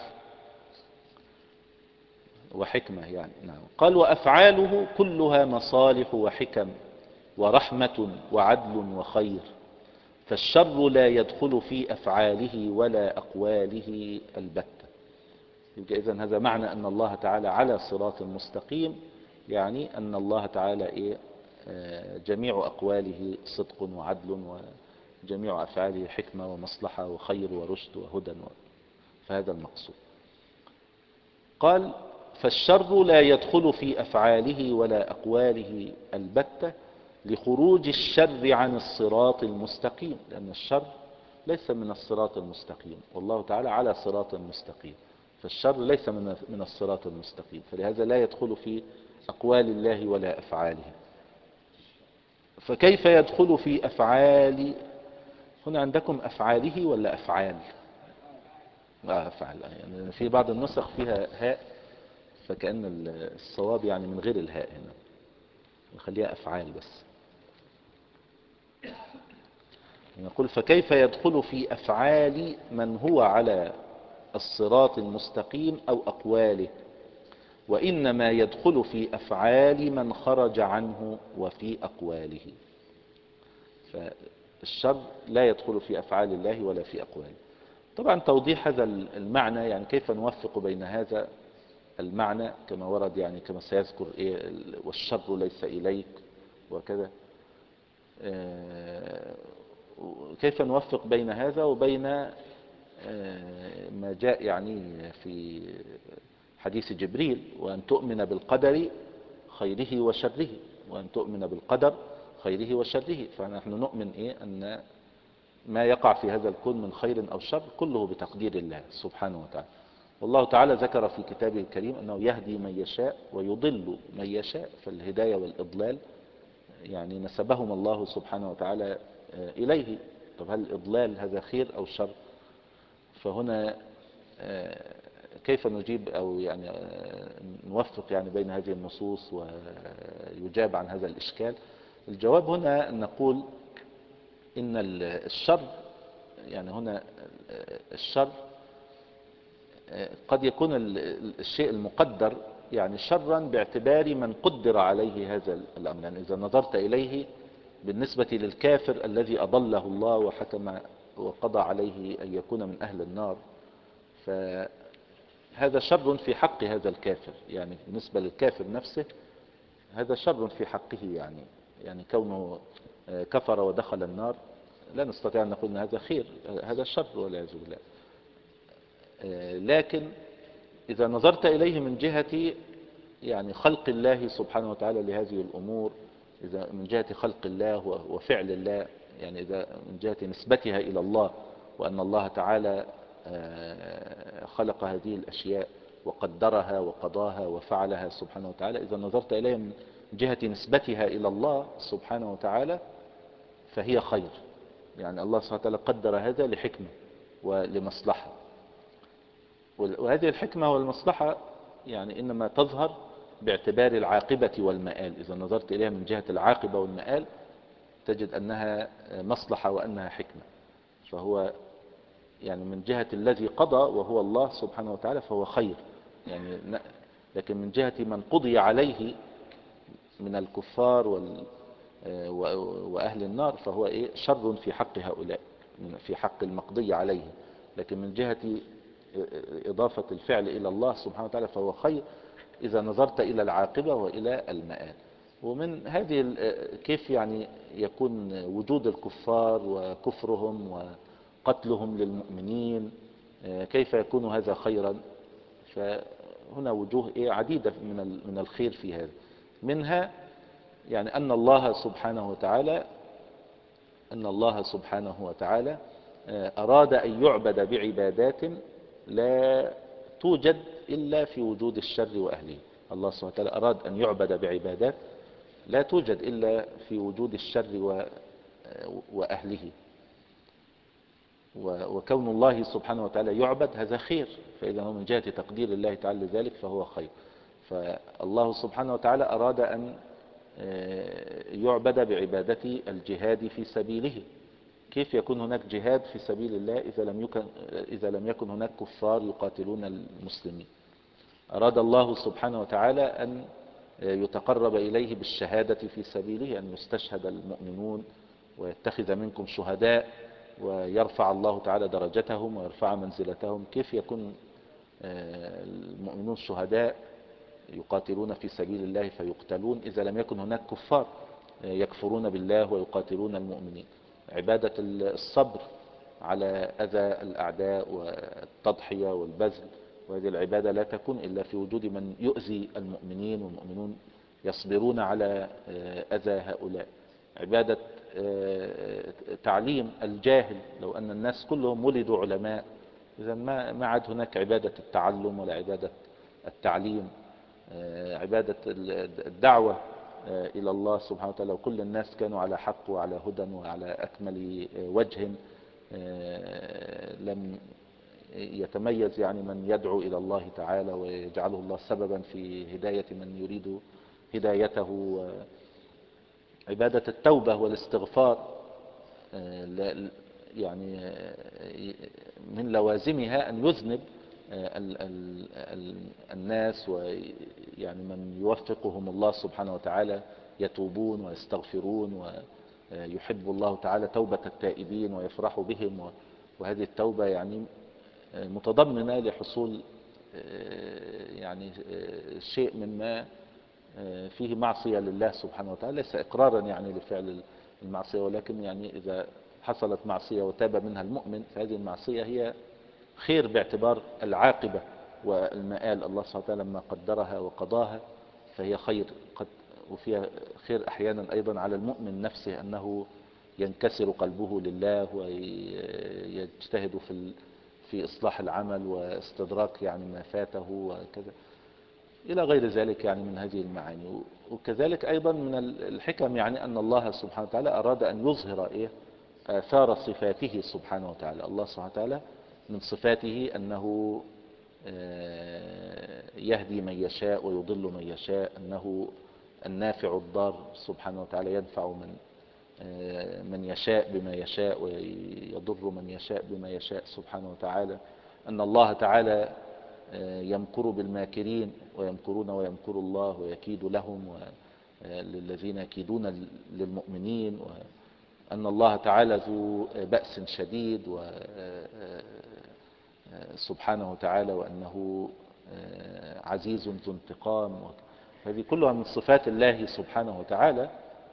[SPEAKER 1] وحكمة يعني. نعم. قال وأفعاله كلها مصالح وحكم ورحمة وعدل وخير، فالشر لا يدخل في أفعاله ولا أقواله البتة. يبقى إذن هذا معنى أن الله تعالى على صراط مستقيم، يعني أن الله تعالى إيه جميع أقواله صدق وعدل، وجميع أفعاله حكمة ومصلحة وخير ورشد وهدى، فهذا المقصود. قال فالشر لا يدخل في أفعاله ولا أقواله البتة، لخروج الشر عن الصراط المستقيم، لأن الشر ليس من الصراط المستقيم، والله تعالى على صراط مستقيم، فالشر ليس من من الصراط المستقيم، فلهذا لا يدخل في أقوال الله ولا أفعاله. فكيف يدخل في أفعال؟ هنا عندكم أفعاله ولا أفعال؟ آه أفعال، يعني في بعض النسخ فيها هاء، فكأن الصواب يعني من غير الهاء هنا، نخليها أفعال بس. نقول فكيف يدخل في أفعال من هو على الصراط المستقيم أو أقواله، وإنما يدخل في أفعال من خرج عنه وفي أقواله. فالشر لا يدخل في أفعال الله ولا في أقواله. طبعا توضيح هذا المعنى، يعني كيف نوفق بين هذا المعنى كما ورد، يعني كما سيذكر إيه والشر ليس إليك وكذا، كيف نوفق بين هذا وبين ما جاء يعني في حديث جبريل، وأن تؤمن بالقدر خيره وشره، وأن تؤمن بالقدر خيره وشره. فنحن نؤمن إيه أن ما يقع في هذا الكون من خير أو شر كله بتقدير الله سبحانه وتعالى. والله تعالى ذكر في كتابه الكريم أنه يهدي من يشاء ويضل من يشاء، فالهداية والإضلال يعني نسبهم الله سبحانه وتعالى إليه. طب هل الإضلال هذا خير أو شر؟ فهنا كيف نجيب أو يعني نوفق يعني بين هذه النصوص ويجاب عن هذا الإشكال؟ الجواب هنا أن نقول إن الشر، يعني هنا الشر قد يكون الشيء المقدر يعني شرا باعتبار من قدر عليه هذا الأمر. يعني إذا نظرت إليه بالنسبة للكافر الذي أضله الله وحكم وقضى عليه أن يكون من أهل النار، فهذا شر في حق هذا الكافر. يعني بالنسبة للكافر نفسه هذا شر في حقه، يعني يعني كونه كفر ودخل النار لا نستطيع أن نقول أن هذا خير، هذا شر والعياذ بالله. لكن إذا نظرت إليه من جهة يعني خلق الله سبحانه وتعالى لهذه الأمور، إذا من جهة خلق الله وفعل الله، يعني إذا من جهة نسبتها إلى الله، وأن الله تعالى خلق هذه الأشياء وقدرها وقضاها وفعلها سبحانه وتعالى، إذا نظرت إليها من جهة نسبتها إلى الله سبحانه وتعالى فهي خير. يعني الله سبحانه وتعالى قدر هذا لحكمة ولمصلحة، وهذه الحكمة والمصلحة يعني إنما تظهر باعتبار العاقبة والمآل. إذا نظرت إليها من جهة العاقبة والمآل تجد أنها مصلحة وأنها حكمة، فهو يعني من جهة الذي قضى وهو الله سبحانه وتعالى فهو خير يعني. لكن من جهة من قضي عليه من الكفار وال وأهل النار فهو إيه شر في حق هؤلاء، في حق المقضي عليه. لكن من جهة إضافة الفعل إلى الله سبحانه وتعالى فهو خير إذا نظرت إلى العاقبة وإلى المآل. ومن هذه كيف يعني يكون وجود الكفار وكفرهم وقتلهم للمؤمنين، كيف يكون هذا خيرا؟ فهنا وجوه عديدة من من الخير في هذا. منها يعني أن الله سبحانه وتعالى أن الله سبحانه وتعالى أراد أن يعبد بعبادات لا توجد إلا في وجود الشر وأهله. الله سبحانه وتعالى أراد أن يعبد بعبادات لا توجد إلا في وجود الشر وأهله، وكون الله سبحانه وتعالى يعبد هذا خير، فإذا هو من جهة تقدير الله تعالى ذلك فهو خير. فالله سبحانه وتعالى أراد أن يعبد بعبادة الجهاد في سبيله. كيف يكون هناك جهاد في سبيل الله إذا لم يكن, إذا لم يكن هناك كفار يقاتلون المسلمين؟ أراد الله سبحانه وتعالى أن يتقرب إليه بالشهادة في سبيله، أن يستشهد المؤمنون ويتخذ منكم شهداء ويرفع الله تعالى درجتهم ويرفع منزلتهم. كيف يكون المؤمنون شهداء يقاتلون في سبيل الله فيقتلون إذا لم يكن هناك كفار يكفرون بالله ويقاتلون المؤمنين؟ عبادة الصبر على أذى الأعداء والتضحية والبذل، وهذه العبادة لا تكون إلا في وجود من يؤذي المؤمنين والمؤمنون يصبرون على أذى هؤلاء. عبادة تعليم الجاهل، لو أن الناس كلهم ولدوا علماء إذا ما ما عاد هناك عبادة التعلم ولا عبادة التعليم، عبادة الدعوة إلى الله سبحانه وتعالى. وكل الناس كانوا على حق وعلى هدى وعلى أكمل وجه، لم يتميز يعني من يدعو إلى الله تعالى ويجعله الله سببا في هداية من يريد هدايته. عبادة التوبة والاستغفار يعني من لوازمها أن يذنب الناس، ويعني من يوفقهم الله سبحانه وتعالى يتوبون ويستغفرون، ويحب الله تعالى توبة التائبين ويفرح بهم. وهذه التوبة يعني متضمنة لحصول يعني شيء مما فيه معصية لله سبحانه وتعالى، ليس إقرارا يعني لفعل المعصية، ولكن يعني إذا حصلت معصية وتاب منها المؤمن فهذه المعصية هي خير باعتبار العاقبة والمآل. الله سبحانه وتعالى لما قدرها وقضاها فهي خير، قد وفيها خير أحيانا أيضا على المؤمن نفسه، أنه ينكسر قلبه لله ويجتهد في في إصلاح العمل واستدراك يعني ما فاته وكذا إلى غير ذلك يعني من هذه المعاني. وكذلك أيضا من الحكم يعني أن الله سبحانه وتعالى أراد أن يظهر إيه آثار صفاته سبحانه وتعالى. الله سبحانه وتعالى من صفاته أنه يهدي من يشاء ويضل من يشاء، أنه النافع الضار سبحانه وتعالى، ينفع من من يشاء بما يشاء ويضر من يشاء بما يشاء سبحانه وتعالى. أن الله تعالى يمكر بالماكرين ويمكرون ويمكر الله ويكيد لهم وللذين يكيدون للمؤمنين، وأن الله تعالى ذو بأس شديد سبحانه وتعالى، وأنه عزيز ذو انتقام. هذه كلها من صفات الله سبحانه وتعالى،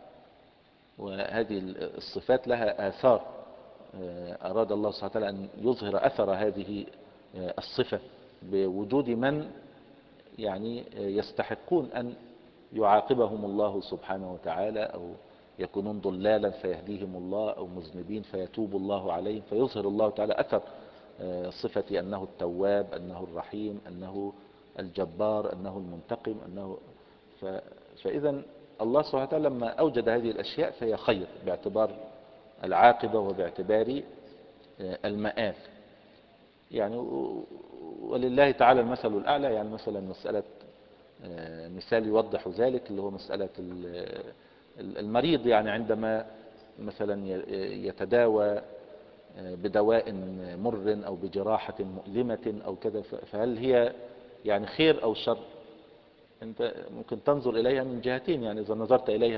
[SPEAKER 1] وهذه الصفات لها آثار. أراد الله سبحانه وتعالى أن يظهر أثر هذه الصفة بوجود من يعني يستحقون أن يعاقبهم الله سبحانه وتعالى، أو يكونون ضلالا فيهديهم الله، أو مذنبين فيتوب الله عليهم، فيظهر الله تعالى أثر صفة أنه التواب، أنه الرحيم، أنه الجبار، أنه المنتقم، أنه ف... فإذا الله سبحانه وتعالى لما أوجد هذه الأشياء فهي خير باعتبار العاقبة وباعتبار المآل يعني. ولله تعالى المثل الأعلى. يعني مثلا مسألة مثال يوضح ذلك اللي هو مسألة المريض، يعني عندما مثلا يتداوى بدواء مر أو بجراحة مؤلمة أو كذا، فهل هي يعني خير أو شر؟ أنت ممكن تنظر إليها من جهتين. يعني إذا نظرت إليها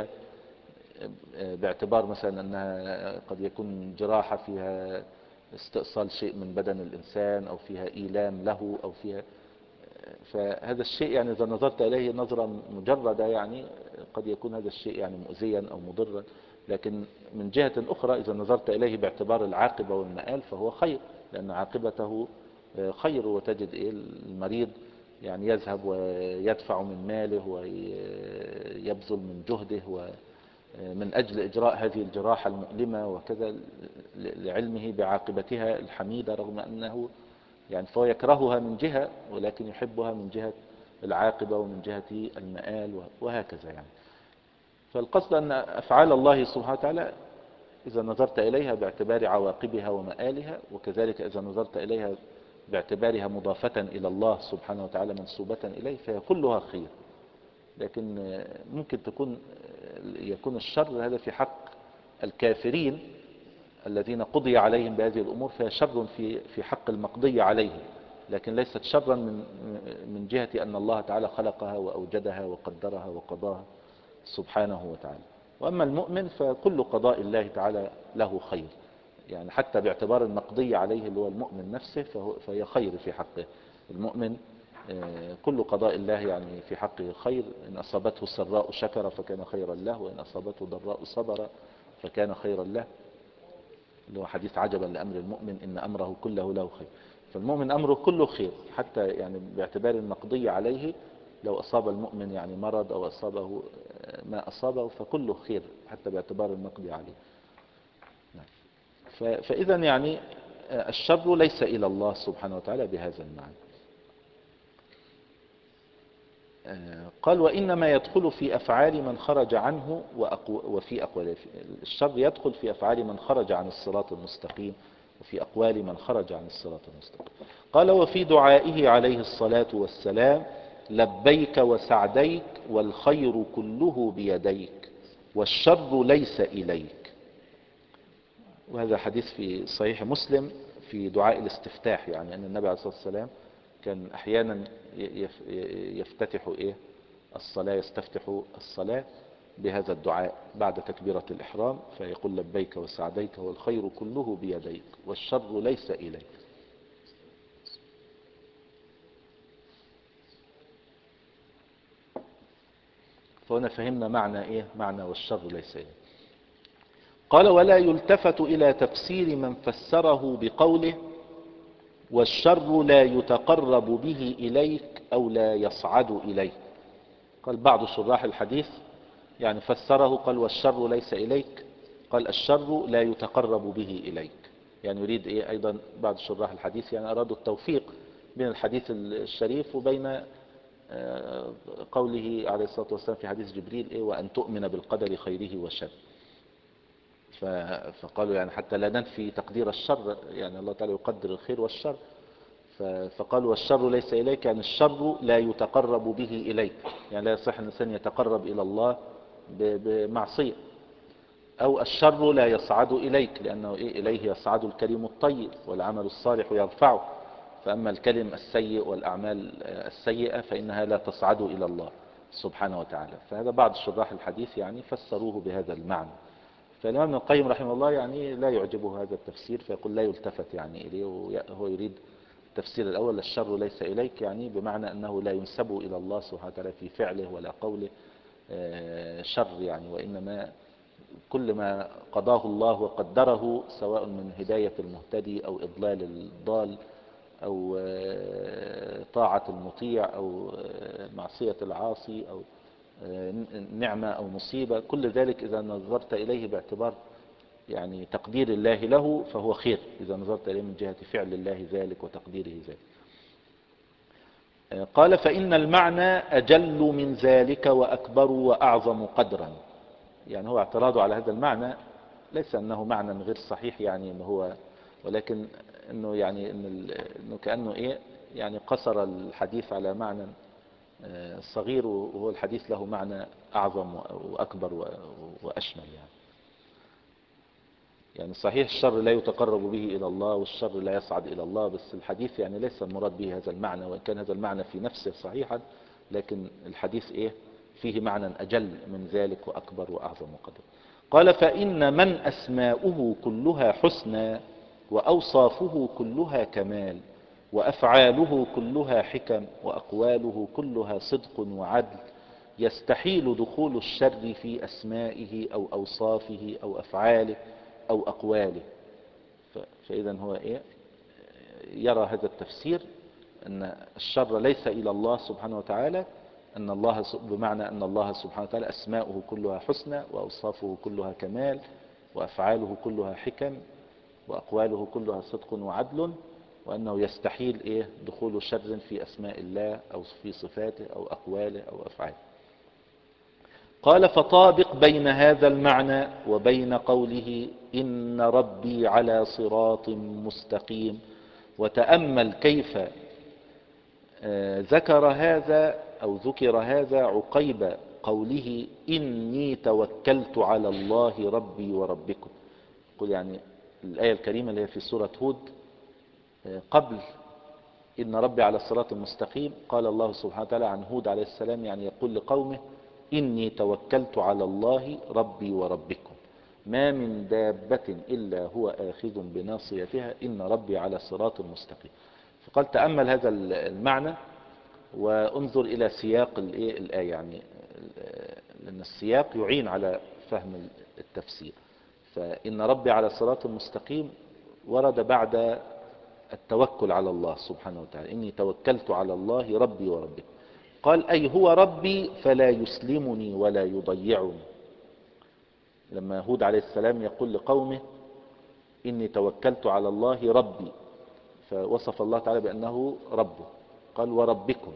[SPEAKER 1] باعتبار مثلا أنها قد يكون جراحة فيها استئصال شيء من بدن الإنسان أو فيها إيلام له أو فيها، فهذا الشيء يعني إذا نظرت إليه نظرة مجردة يعني قد يكون هذا الشيء يعني مؤذيا أو مضرا. لكن من جهة أخرى إذا نظرت إليه باعتبار العاقبة والمآل فهو خير، لأن عاقبته خير. وتجد إيه المريض يعني يذهب ويدفع من ماله ويبذل من جهده ومن أجل إجراء هذه الجراحة المؤلمة وكذا، لعلمه بعاقبتها الحميدة، رغم أنه يعني فهو يكرهها من جهة ولكن يحبها من جهة العاقبة ومن جهة المآل وهكذا يعني. فالقصد أن أفعال الله سبحانه وتعالى إذا نظرت إليها باعتبار عواقبها ومآلها، وكذلك إذا نظرت إليها باعتبارها مضافة إلى الله سبحانه وتعالى منسوبة إليه فهي كلها خير. لكن ممكن تكون يكون الشر هذا في حق الكافرين الذين قضي عليهم بهذه الأمور، فهي شر في في حق المقضي عليهم، لكن ليست شرا من من جهة أن الله تعالى خلقها وأوجدها وقدرها وقضاها سبحانه وتعالى. وأما المؤمن فكل قضاء الله تعالى له خير، يعني حتى باعتبار المقضي عليه اللي هو المؤمن نفسه فهي خير في حقه. المؤمن كل قضاء الله يعني في حقه خير. إن أصابته سراء شكر فكان خيرا له، وإن أصابته ضراء صبر فكان خيرا له، اللي هو حديث عجبا لأمر المؤمن إن أمره كله له خير. فالمؤمن أمره كله خير، حتى يعني باعتبار المقضي عليه لو أصاب المؤمن يعني مرض أو أصابه ما أصابه فكله خير حتى باعتبار المقضي عليه. فإذا يعني الشر ليس إلى الله سبحانه وتعالى بهذا المعنى. قال وإنما يدخل في أفعال من خرج عنه وفي أقواله. الشر يدخل في أفعال من خرج عن الصراط المستقيم وفي أقوال من خرج عن الصراط المستقيم. قال وفي دعائه عليه الصلاة والسلام لبيك وسعديك والخير كله بيديك والشر ليس إليك. وهذا حديث في صحيح مسلم في دعاء الاستفتاح، يعني أن النبي عليه الصلاة والسلام كان أحيانا يفتتح إيه الصلاة، يستفتح الصلاة بهذا الدعاء بعد تكبيرة الإحرام، فيقول لبيك وسعديك والخير كله بيديك والشر ليس إليك. فهنا فهمنا معنى إيه معنى والشر ليس إليك. قال ولا يلتفت إلى تفسير من فسره بقوله والشر لا يتقرب به إليك أو لا يصعد إليك. قال بعض شراح الحديث يعني فسره قال والشر ليس إليك، قال الشر لا يتقرب به إليك، يعني يريد إيه أيضا بعض شراح الحديث يعني أرادوا التوفيق بين الحديث الشريف وبين قوله عليه الصلاة والسلام في حديث جبريل إيه وأن تؤمن بالقدر خيره وشره. فقالوا يعني حتى لا ننفي تقدير الشر، يعني الله تعالى يقدر الخير والشر، فقالوا والشر ليس إليك يعني الشر لا يتقرب به إليك، يعني لا يصح الإنسان يتقرب إلى الله بمعصية. أو الشر لا يصعد إليك لأنه إيه إليه يصعد الكلم الطيب والعمل الصالح يرفعه، فأما الكلم السيء والأعمال السيئة فإنها لا تصعد إلى الله سبحانه وتعالى. فهذا بعض شراح الحديث يعني فسروه بهذا المعنى. فالإمام ابن القيم رحمه الله يعني لا يعجبه هذا التفسير، فيقول لا يلتفت يعني إليه، وهو يريد التفسير الأول الشر ليس إليك يعني بمعنى أنه لا ينسب إلى الله سبحانه وتعالى في فعله ولا قوله شر يعني، وإنما كل ما قضاه الله وقدره سواء من هداية المهتدي أو إضلال الضال أو طاعة المطيع أو معصية العاصي أو نعمة أو مصيبة، كل ذلك إذا نظرت إليه باعتبار يعني تقدير الله له فهو خير، إذا نظرت إليه من جهة فعل الله ذلك وتقديره ذلك. قال فإن المعنى أجل من ذلك وأكبر وأعظم قدرا. يعني هو اعتراضه على هذا المعنى ليس أنه معنى غير صحيح يعني إنه هو، ولكن أنه يعني إنه كأنه إيه يعني قصر الحديث على معنى صغير، وهو الحديث له معنى أعظم وأكبر وأشمل يعني. يعني صحيح الشر لا يتقرب به إلى الله والشر لا يصعد إلى الله، بس الحديث يعني ليس المراد به هذا المعنى، وإن كان هذا المعنى في نفسه صحيحا لكن الحديث إيه فيه معنى أجل من ذلك وأكبر وأعظم قدر. قال فإن من أسماؤه كلها حسنى وأوصافه كلها كمال وأفعاله كلها حكم وأقواله كلها صدق وعدل يستحيل دخول الشر في أسمائه أو أوصافه أو أفعاله أو أقواله. فإذا هو إيه يرى هذا التفسير أن الشر ليس إلى الله سبحانه وتعالى، أن الله بمعنى أن الله سبحانه وتعالى أسماؤه كلها حسنى وأوصافه كلها كمال وأفعاله كلها حكم وأقواله كلها صدق وعدل، وأنه يستحيل إيه دخول شر في أسماء الله أو في صفاته أو أقواله أو أفعاله. قال فطابق بين هذا المعنى وبين قوله إن ربي على صراط مستقيم، وتأمل كيف ذكر هذا أو ذكر هذا عقيب قوله إني توكلت على الله ربي وربكم. قل يعني الآية الكريمة اللي هي في سورة هود قبل إن ربي على الصراط المستقيم قال الله سبحانه وتعالى عن هود عليه السلام يعني يقول لقومه إني توكلت على الله ربي وربكم ما من دابة إلا هو آخذ بناصيتها إن ربي على صراط مستقيم. فقال تأمل هذا المعنى وانظر إلى سياق الآية، يعني لأن السياق يعين على فهم التفسير. فإن ربي على صراط مستقيم ورد بعد التوكل على الله سبحانه وتعالى إني توكلت على الله ربي وربكم، قال أي هو ربي فلا يسلمني ولا يضيعني. لما هود عليه السلام يقول لقومه إني توكلت على الله ربي، فوصف الله تعالى بأنه ربه، قال وربكم.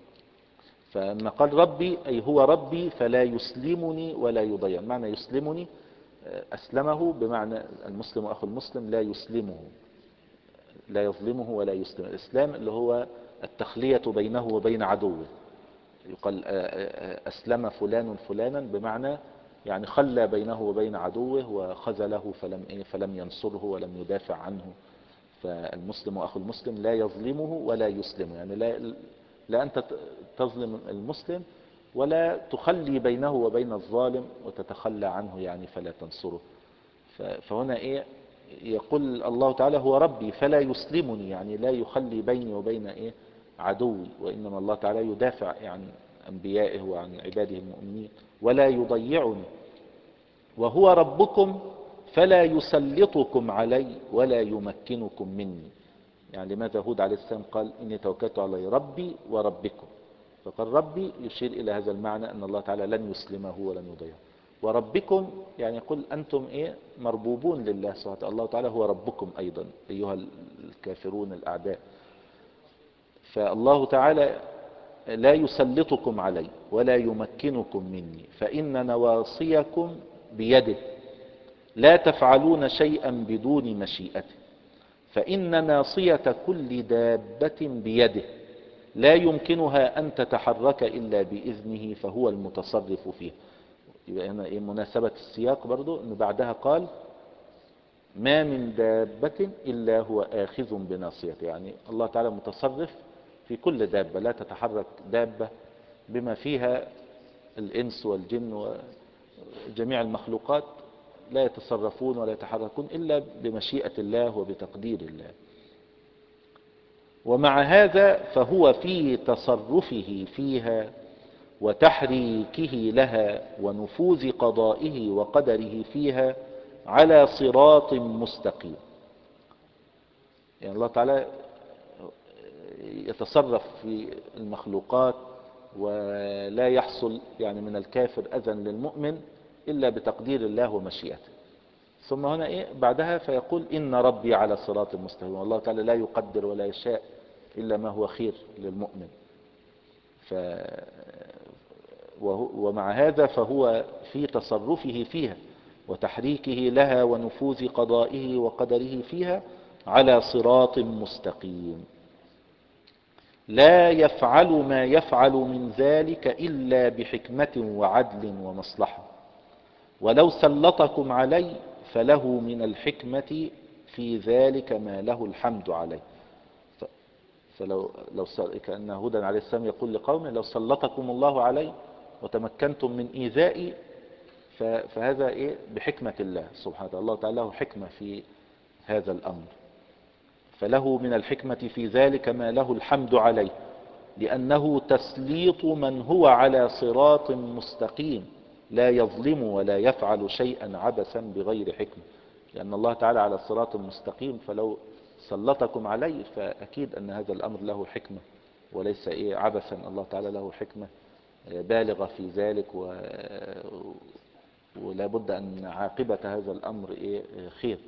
[SPEAKER 1] فلما قال ربي أي هو ربي فلا يسلمني ولا يضيع. معنى يسلمني أسلمه بمعنى المسلم أخو المسلم لا يسلمه، لا يظلمه ولا يسلم. الإسلام اللي هو التخلية بينه وبين عدوه. يقال أسلم فلان فلانا بمعنى يعني خلى بينه وبين عدوه وخذله فلم, فلم ينصره ولم يدافع عنه. فالمسلم أخو المسلم لا يظلمه ولا يسلمه، يعني لا, لا أنت تظلم المسلم ولا تخلي بينه وبين الظالم وتتخلى عنه يعني فلا تنصره. فهنا إيه يقول الله تعالى هو ربي فلا يسلمني، يعني لا يخلي بيني وبين إيه عدوي، وإنما الله تعالى يدافع عن أنبيائه وعن عباده المؤمنين. ولا يضيعني وهو ربكم فلا يسلطكم علي ولا يمكنكم مني. يعني لماذا هود عليه السلام قال إني توكلت على ربي وربكم؟ فقال ربي يشير إلى هذا المعنى أن الله تعالى لن يسلمه ولن يضيعه. وربكم يعني يقول أنتم إيه مربوبون لله سبحانه وتعالى. الله تعالى هو ربكم أيضا أيها الكافرون الأعداء. فالله تعالى لا يسلطكم علي ولا يمكنكم مني، فإن نواصيكم بيده لا تفعلون شيئا بدون مشيئته، فإن ناصية كل دابة بيده لا يمكنها أن تتحرك إلا بإذنه فهو المتصرف فيها. يبقى هنا إيه مناسبة السياق برضو أن بعدها قال ما من دابة إلا هو آخذ بناصيته، يعني الله تعالى متصرف في كل دابة. لا تتحرك دابة بما فيها الإنس والجن وجميع المخلوقات لا يتصرفون ولا يتحركون إلا بمشيئة الله وبتقدير الله. ومع هذا فهو في تصرفه فيها وتحريكه لها ونفوذ قضائه وقدره فيها على صراط مستقيم. يعني الله تعالى يتصرف في المخلوقات ولا يحصل يعني من الكافر أذى للمؤمن إلا بتقدير الله ومشيئته. ثم هنا إيه بعدها فيقول إن ربي على صراط مستقيم. والله تعالى لا يقدر ولا يشاء إلا ما هو خير للمؤمن. ف ومع هذا فهو في تصرفه فيها وتحريكه لها ونفوذ قضائه وقدره فيها على صراط مستقيم، لا يفعل ما يفعل من ذلك إلا بحكمة وعدل ومصلحة. ولو سلطكم علي فله من الحكمة في ذلك ما له الحمد عليه. فلو لو كأن هود عليه السلام يقول لقومه لو سلطكم الله علي وتمكنتم من إيذائي فهذا إيه بحكمة الله سبحانه وتعالى. الله تعالى له حكمة في هذا الأمر، فله من الحكمة في ذلك ما له الحمد عليه، لأنه تسليط من هو على صراط مستقيم لا يظلم ولا يفعل شيئا عبثا بغير حكمة. لأن الله تعالى على صراط مستقيم، فلو سلطكم عليه فأكيد أن هذا الأمر له حكمة وليس إيه عبثا. الله تعالى له حكمة بالغة في ذلك و... ولا بد أن عاقبة هذا الأمر إيه خير.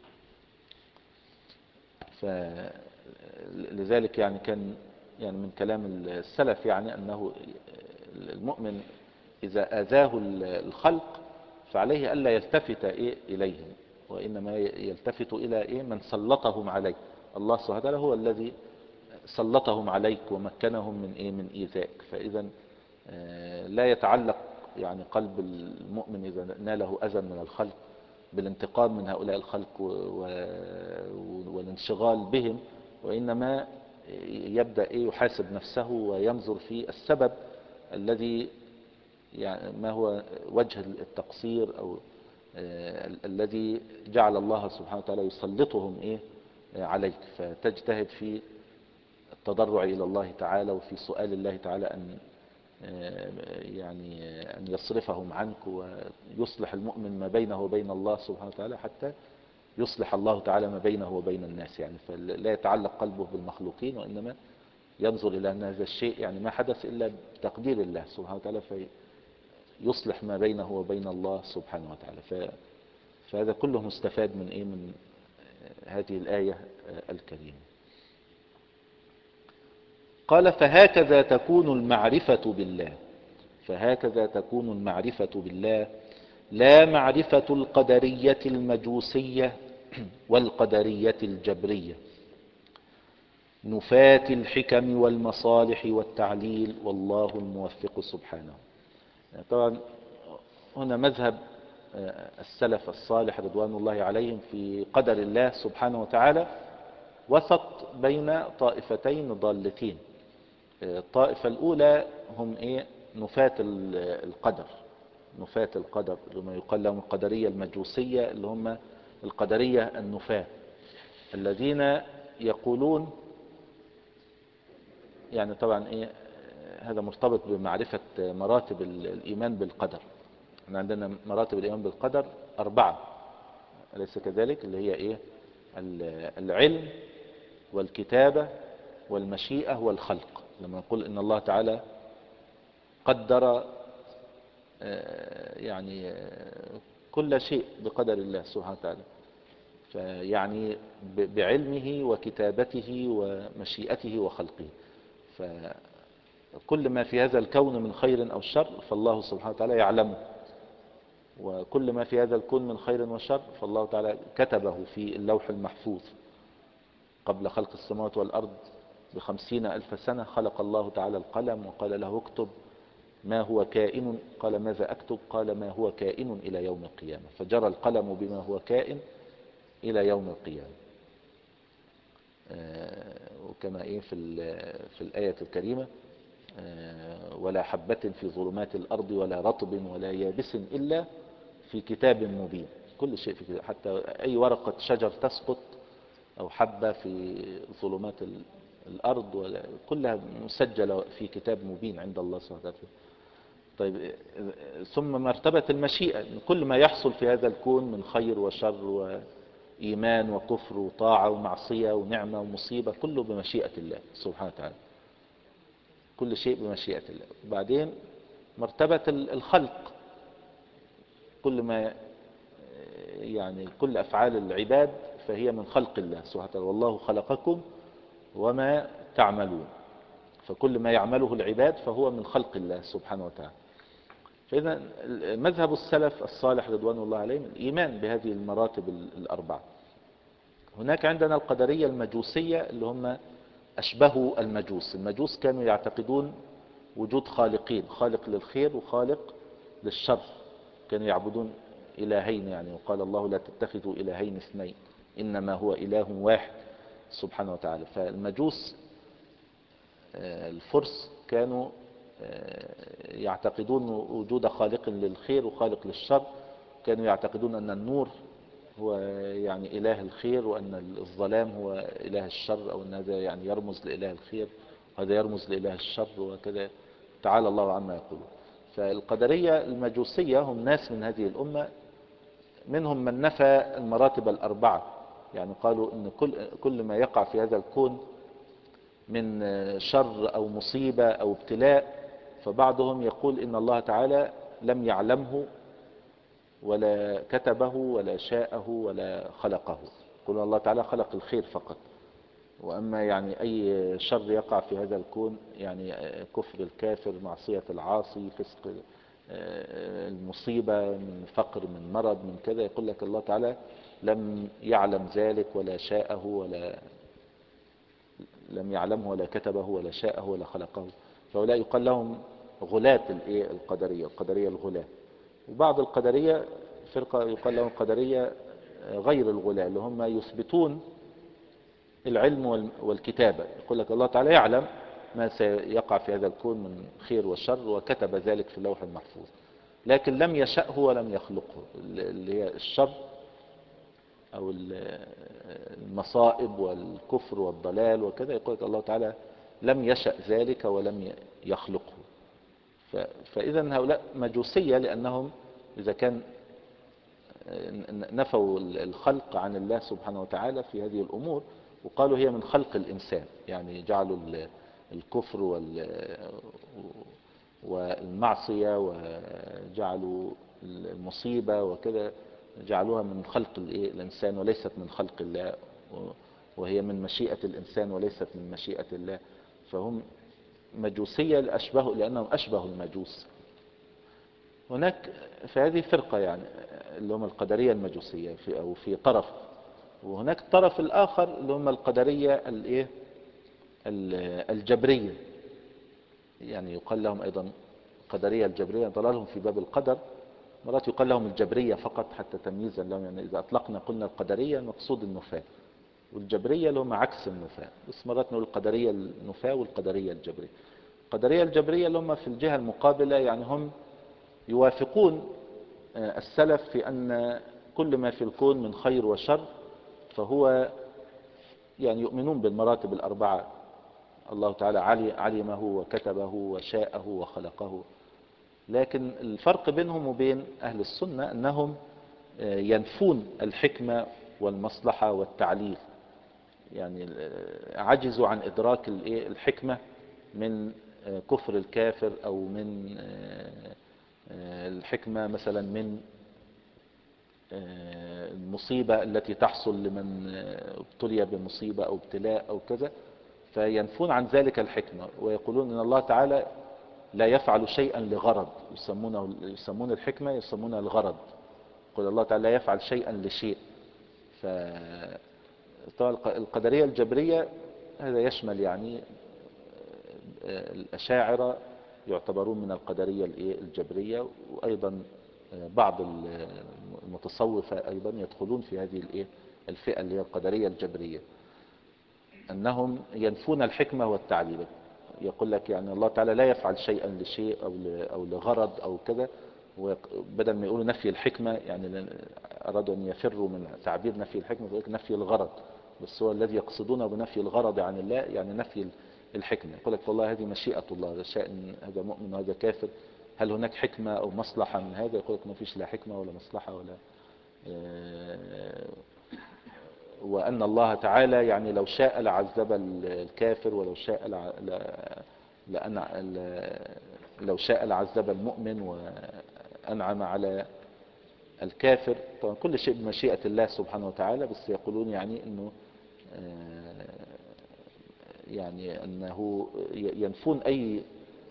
[SPEAKER 1] فلذلك يعني كان يعني من كلام السلف يعني أنه المؤمن إذا آذاه الخلق فعليه ألا يلتفت إيه إليهم، وإنما يلتفت إلى إيه من سلطهم عليه. الله سبحانه وتعالى هو الذي سلطهم عليك ومكنهم من إيه من إيذائك. فإذا لا يتعلق يعني قلب المؤمن إذا ناله أذى من الخلق بالانتقام من هؤلاء الخلق والانشغال بهم، وإنما يبدأ إيه يحاسب نفسه وينظر في السبب الذي يعني ما هو وجه التقصير أو آه الذي جعل الله سبحانه وتعالى يسلطهم إيه عليك. فتجتهد في التضرع إلى الله تعالى وفي سؤال الله تعالى أن آه يعني أن يصرفهم عنك ويصلح المؤمن ما بينه وبين الله سبحانه وتعالى حتى يصلح الله تعالى ما بينه وبين الناس. يعني فلا يتعلق قلبه بالمخلوقين، وإنما ينظر إلى أن هذا الشيء يعني ما حدث إلا بتقدير الله سبحانه وتعالى فيصلح ما بينه وبين الله سبحانه وتعالى. فهذا كله مستفاد من إيه من هذه الآية الكريمة. قال فهكذا تكون المعرفة بالله، فهكذا تكون المعرفة بالله لا معرفة القدرية المجوسية والقدرية الجبرية نفاة الحكم والمصالح والتعليل، والله الموفق سبحانه. طبعا هنا مذهب السلف الصالح رضوان الله عليهم في قدر الله سبحانه وتعالى وسط بين طائفتين ضالتين. الطائفة الأولى هم إيه؟ نفاة القدر، نفاة القدر اللي هم يقال لهم القدرية المجوسية، اللي هم القدرية النفاة الذين يقولون، يعني طبعا إيه هذا مرتبط بمعرفة مراتب الإيمان بالقدر. احنا عندنا مراتب الإيمان بالقدر أربعة، أليس كذلك؟ اللي هي إيه؟ العلم والكتابة والمشيئة والخلق. لما نقول إن الله تعالى قدر يعني كل شيء بقدر الله سبحانه وتعالى، فيعني بعلمه وكتابته ومشيئته وخلقه، فكل ما في هذا الكون من خير أو شر فالله سبحانه وتعالى يعلمه، وكل ما في هذا الكون من خير وشر فالله تعالى كتبه في اللوح المحفوظ. قبل خلق السماوات والأرض بخمسين ألف سنة خلق الله تعالى القلم وقال له اكتب ما هو كائن، قال ماذا أكتب؟ قال ما هو كائن إلى يوم القيامة، فجرى القلم بما هو كائن إلى يوم القيامة. وكما إيه في, في الآية الكريمة ولا حبة في ظلمات الأرض ولا رطب ولا يابس إلا في كتاب مبين. كل شيء في كتاب، حتى أي ورقة شجر تسقط أو حبة في ظلمات الأرض ولا كلها مسجلة في كتاب مبين عند الله سبحانه وتعالى. طيب، ثم مرتبة المشيئة، كل ما يحصل في هذا الكون من خير وشر وإيمان وكفر وطاعة ومعصية ونعمة ومصيبة كله بمشيئة الله سبحانه وتعالى، كل شيء بمشيئة الله. وبعدين مرتبة الخلق، كل ما يعني كل أفعال العباد فهي من خلق الله سبحانه وتعالى، والله خلقكم وما تعملون، فكل ما يعمله العباد فهو من خلق الله سبحانه وتعالى. فإذا مذهب السلف الصالح رضوان الله عليهم الإيمان بهذه المراتب الأربعة. هناك عندنا القدرية المجوسية اللي هم أشبهوا المجوس. المجوس كانوا يعتقدون وجود خالقين، خالق للخير وخالق للشر، كانوا يعبدون إلهين يعني، وقال الله لا تتخذوا إلهين اثنين إنما هو إله واحد سبحانه وتعالى. فالمجوس الفرس كانوا يعتقدون وجود خالق للخير وخالق للشر، كانوا يعتقدون أن النور هو يعني إله الخير وأن الظلام هو إله الشر، أو أن هذا يعني يرمز لإله الخير وهذا يرمز لإله الشر وكذا، تعالى الله عما يقولون. فالقدرية المجوسية هم ناس من هذه الأمة، منهم من نفى المراتب الأربعة، يعني قالوا أن كل, كل ما يقع في هذا الكون من شر أو مصيبة أو ابتلاء فبعضهم يقول إن الله تعالى لم يعلمه ولا كتبه ولا شاءه ولا خلقه، يقول الله تعالى خلق الخير فقط، وأما يعني أي شر يقع في هذا الكون يعني كفر الكافر، معصية العاصي، فسق المصيبة من فقر من مرض من كذا، يقول لك الله تعالى لم يعلم ذلك ولا شاءه ولا لم يعلمه ولا كتبه ولا شاءه ولا خلقه. فهؤلاء يقال لهم غلاة القدرية، القدرية الغلاة. وبعض القدرية فرقة يقال لهم قدرية غير الغلاة، اللي هم يثبتون العلم والكتابة، يقول لك الله تعالى يعلم ما سيقع في هذا الكون من خير وشر وكتب ذلك في اللوح المحفوظ، لكن لم يشأه ولم يخلقه، اللي هي الشر أو المصائب والكفر والضلال وكذا، يقول لك الله تعالى لم يشأ ذلك ولم يخلقه. فإذا هؤلاء مجوسية، لأنهم إذا كان نفوا الخلق عن الله سبحانه وتعالى في هذه الأمور وقالوا هي من خلق الإنسان، يعني جعلوا الكفر والمعصية وجعلوا المصيبة وكذا جعلوها من خلق الإنسان وليست من خلق الله، وهي من مشيئة الإنسان وليست من مشيئة الله. فهم مجوسية لأشبه لأنهم أشبه المجوس. هناك في هذه فرقة يعني اللي هم القدرية المجوسية في أو في طرف، وهناك الطرف الآخر اللي هم القدرية الإيه الجبرية، يعني يقال لهم أيضا قدرية الجبرية، ضلالهم في باب القدر. مرات يقال لهم الجبرية فقط حتى تمييزا لهم، يعني إذا أطلقنا قلنا القدرية المقصود النفاة، والجبرية اللي هم عكس النفاة، بس مرات نقول القدرية النفاة والقدرية الجبرية. القدرية الجبرية اللي هم في الجهة المقابلة، يعني هم يوافقون السلف في أن كل ما في الكون من خير وشر فهو يعني يؤمنون بالمراتب الأربعة، الله تعالى علمه وكتبه وشاءه وخلقه. لكن الفرق بينهم وبين أهل السنة أنهم ينفون الحكمة والمصلحة والتعليل، يعني عجزوا عن إدراك الحكمة من كفر الكافر، أو من الحكمة مثلا من المصيبة التي تحصل لمن ابتلي بمصيبة أو ابتلاء أو كذا، فينفون عن ذلك الحكمة ويقولون إن الله تعالى لا يفعل شيئا لغرض، يسمونه يسمون الحكمة يسمونها الغرض. يقول الله تعالى لا يفعل شيئا لشيء. فطبعا القدرية الجبرية هذا يشمل يعني الأشاعرة يعتبرون من القدرية الجبرية، وأيضا بعض المتصوفة أيضا يدخلون في هذه الفئة اللي هي القدرية الجبرية، أنهم ينفون الحكمة والتعليل. يقول لك يعني الله تعالى لا يفعل شيئا لشيء أو لغرض أو كذا، بدل ما يقولوا نفي الحكمة يعني أرادوا أن يفروا من تعبير نفي الحكمة، يقول لك نفي الغرض، بس هو الذي يقصدونه بنفي الغرض عن الله يعني نفي الحكمة. يقول لك والله هذه مشيئة الله، هذا شأن هذا مؤمن وهذا كافر، هل هناك حكمة أو مصلحة من هذا؟ يقول لك ما فيش لا حكمة ولا مصلحة ولا وأن الله تعالى يعني لو شاء لعذب الكافر، ولو شاء لأن لو شاء لعذب المؤمن وأنعم على الكافر. طبعا كل شيء بمشيئة الله سبحانه وتعالى، بس يقولون يعني أنه يعني أنه ينفون أي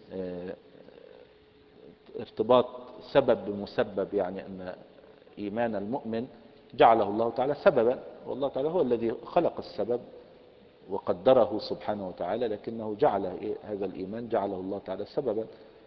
[SPEAKER 1] ارتباط سبب بمسبب، يعني أن إيمان المؤمن جعله الله تعالى سببا، والله تعالى هو الذي خلق السبب وقدره سبحانه وتعالى، لكنه جعل هذا الإيمان جعله الله تعالى سببا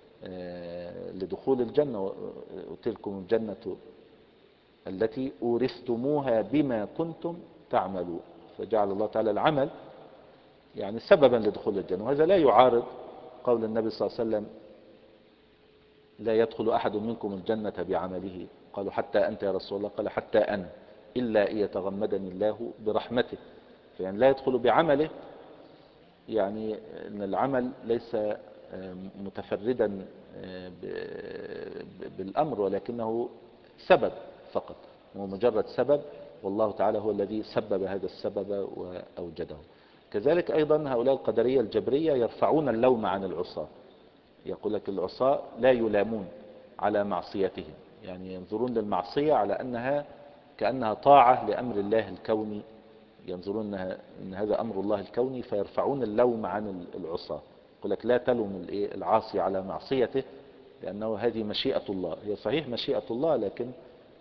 [SPEAKER 1] لدخول الجنة، وتلكم الجنة التي أورثتموها بما كنتم تعملون. فجعل الله تعالى العمل يعني سببا لدخول الجنة، وهذا لا يعارض قول النبي صلى الله عليه وسلم لا يدخل أحد منكم الجنة بعمله. قالوا حتى أنت يا رسول الله؟ قال حتى أنا، إلا أن يتغمدني الله برحمته. فيعني لا يدخل بعمله، يعني أن العمل ليس متفردا بالأمر، ولكنه سبب فقط، هو مجرد سبب، والله تعالى هو الذي سبب هذا السبب وأوجده. كذلك أيضا هؤلاء القدرية الجبرية يرفعون اللوم عن العصاة، يقول لك العصاة لا يلامون على معصيتهم، يعني ينظرون للمعصية على أنها كأنها طاعة لأمر الله الكوني، ينظرون أن هذا أمر الله الكوني، فيرفعون اللوم عن العصاة. يقول لك لا تلوم العاصي على معصيته لأنه هذه مشيئة الله. هي صحيح مشيئة الله، لكن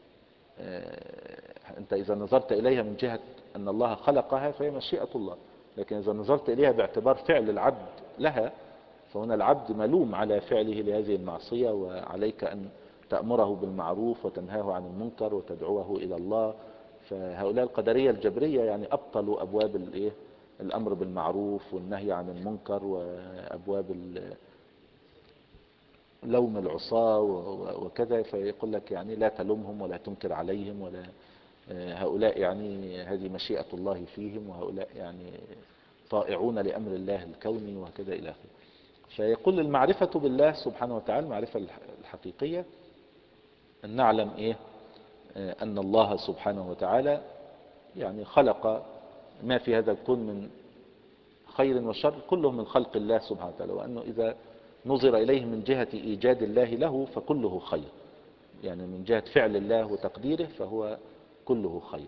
[SPEAKER 1] أنت إذا نظرت إليها من جهة أن الله خلقها فهي مشيئة الله، لكن إذا نظرت إليها باعتبار فعل العبد لها فهنا العبد ملوم على فعله لهذه المعصية، وعليك أن تأمره بالمعروف وتنهاه عن المنكر وتدعوه إلى الله. فهؤلاء القدرية الجبرية يعني أبطلوا أبواب الإيه الأمر بالمعروف والنهي عن المنكر، وأبواب لوم العصاة وكذا. فيقول لك يعني لا تلومهم ولا تنكر عليهم، ولا هؤلاء يعني هذه مشيئة الله فيهم، وهؤلاء يعني طائعون لأمر الله الكوني وكذا إلى آخره. فيقول المعرفة بالله سبحانه وتعالى المعرفة الحقيقية أن نعلم إيه أن الله سبحانه وتعالى يعني خلق ما في هذا الكون من خير وشر كله من خلق الله سبحانه وتعالى، وأنه إذا نظر إليه من جهة إيجاد الله له فكله خير، يعني من جهة فعل الله وتقديره فهو كله خير.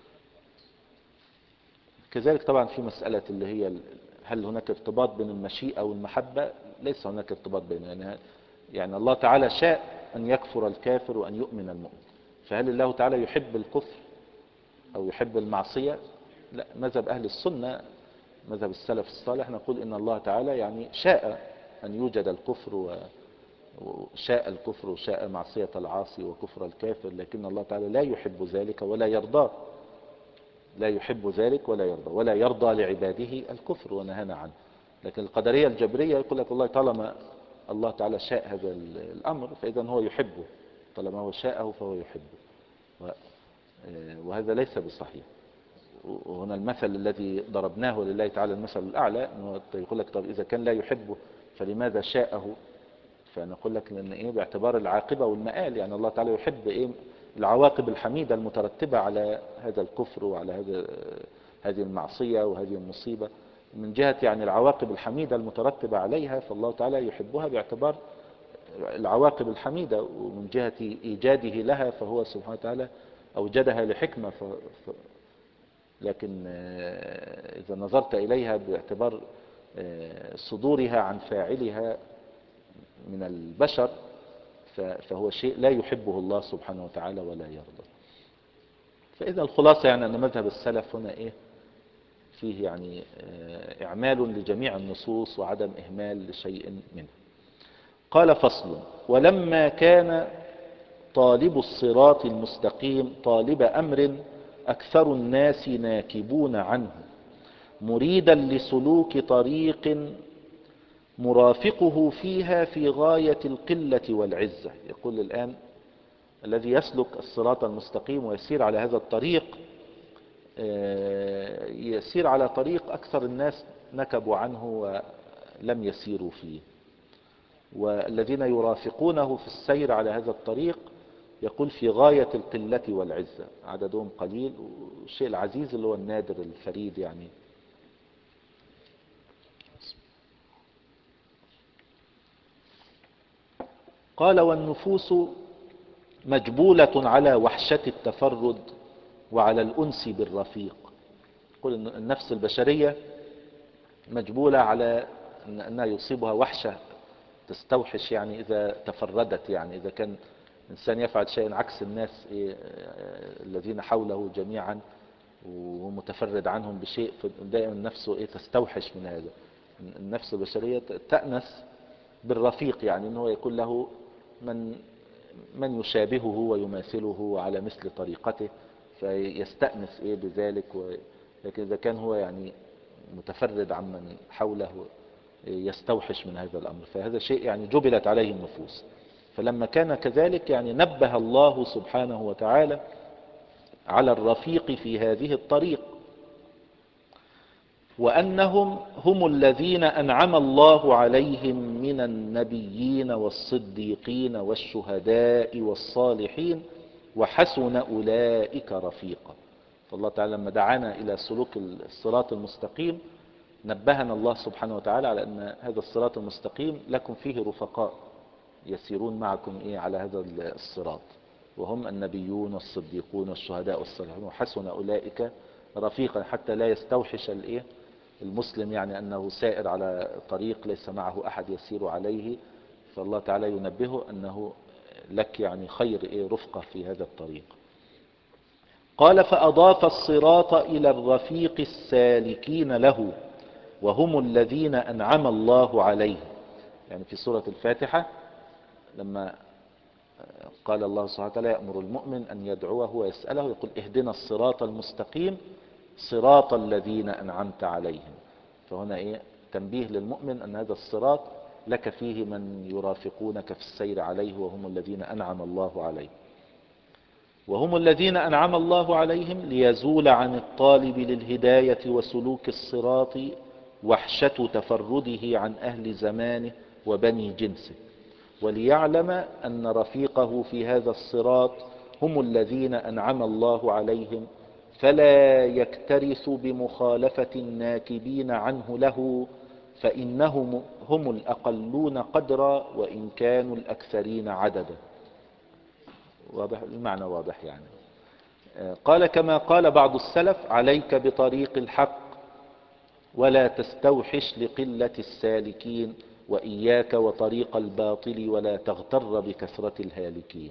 [SPEAKER 1] كذلك طبعا في مسألة اللي هي هل هناك ارتباط بين المشيئة والمحبة؟ ليس هناك ارتباط بين، يعني, يعني الله تعالى شاء أن يكفر الكافر وأن يؤمن المؤمن، فهل الله تعالى يحب الكفر أو يحب المعصية؟ لا. مذهب أهل السنة، مذهب السلف الصالح، نقول إن الله تعالى يعني شاء أن يوجد الكفر، وشاء الكفر وشاء معصية العاصي وكفر الكافر، لكن الله تعالى لا يحب ذلك ولا يرضاه، لا يحب ذلك ولا يرضى، ولا يرضى لعباده الكفر ونهانا عنه. لكن القدرية الجبرية يقول لك والله طالما الله تعالى شاء هذا الأمر فإذا هو يحبه، طالما هو شاءه فهو يحبه، وهذا ليس بصحيح. وهنا المثل الذي ضربناه لله تعالى المثل الأعلى، أنه يقول لك طب إذا كان لا يحبه فلماذا شاءه؟ فنقول لك لأن إيه باعتبار العاقبة والمآل، يعني الله تعالى يحب إيه العواقب الحميدة المترتبة على هذا الكفر وعلى هذا هذه المعصية وهذه المصيبة، من جهة يعني العواقب الحميدة المترتبة عليها فالله تعالى يحبها باعتبار العواقب الحميدة، ومن جهة إيجاده لها فهو سبحانه وتعالى أوجدها لحكمة. ف... ف... لكن إذا نظرت إليها باعتبار صدورها عن فاعلها من البشر فهو شيء لا يحبه الله سبحانه وتعالى ولا يرضى. فإذا الخلاصة يعني أن مذهب السلف هنا إيه فيه يعني إعمال لجميع النصوص وعدم إهمال لشيء منها. قال فصل: ولما كان طالب الصراط المستقيم طالب أمر أكثر الناس ناكبون عنه مريدا لسلوك طريق مرافقه فيها في غاية القلة والعزة. يقول الآن الذي يسلك الصراط المستقيم ويسير على هذا الطريق يسير على طريق أكثر الناس نكبوا عنه ولم يسيروا فيه، والذين يرافقونه في السير على هذا الطريق يقول في غاية القلة والعزة، عددهم قليل، والشيء العزيز اللي هو النادر الفريد يعني. قال: والنفوس مجبولة على وحشة التفرد وعلى الأنس بالرفيق. يقول إن النفس البشرية مجبولة على أنها يصيبها وحشة تستوحش يعني إذا تفردت، يعني إذا كان إنسان يفعل شيئا عكس الناس إيه الذين حوله جميعا ومتفرد عنهم بشيء، دائما نفسه إيه تستوحش من هذا. النفس البشرية تأنس بالرفيق، يعني أنه يكون له من من يشابهه ويماثله على مثل طريقته فيستأنس إيه بذلك و... لكن إذا كان هو يعني متفرد عن من حوله يستوحش من هذا الأمر، فهذا شيء يعني جبلت عليه النفوس. فلما كان كذلك يعني نبه الله سبحانه وتعالى على الرفيق في هذه الطريق، وأنهم هم الذين أنعم الله عليهم من النبيين والصديقين والشهداء والصالحين وحسن أولئك رفيقا. فالله تعالى لما دعانا إلى سلوك الصراط المستقيم نبهنا الله سبحانه وتعالى على أن هذا الصراط المستقيم لكم فيه رفقاء يسيرون معكم إيه على هذا الصراط، وهم النبيون والصديقون والشهداء والصالحون وحسن أولئك رفيقا، حتى لا يستوحش الإيه المسلم يعني أنه سائر على طريق ليس معه أحد يسير عليه. فالله تعالى ينبهه أنه لك يعني خير إيه رفقة في هذا الطريق. قال: فأضاف الصراط إلى الرفيق السالكين له وهم الذين أنعم الله عليهم. يعني في سورة الفاتحة لما قال الله سبحانه وتعالى يأمر المؤمن أن يدعوه ويسأله يقول: اهدنا الصراط المستقيم صراط الذين أنعمت عليهم. فهنا إيه تنبيه للمؤمن أن هذا الصراط لك فيه من يرافقونك في السير عليه وهم الذين أنعم الله عليهم. وهم الذين أنعم الله عليهم ليزول عن الطالب للهداية وسلوك الصراط وحشة تفرده عن أهل زمانه وبني جنسه، وليعلم أن رفيقه في هذا الصراط هم الذين أنعم الله عليهم، فلا يكترث بمخالفة الناكبين عنه له، فإنهم هم الأقلون قدرا وإن كانوا الأكثرين عددا. واضح المعنى، واضح يعني. قال كما قال بعض السلف: عليك بطريق الحق ولا تستوحش لقلة السالكين، وإياك وطريق الباطل ولا تغتر بكثرة الهالكين.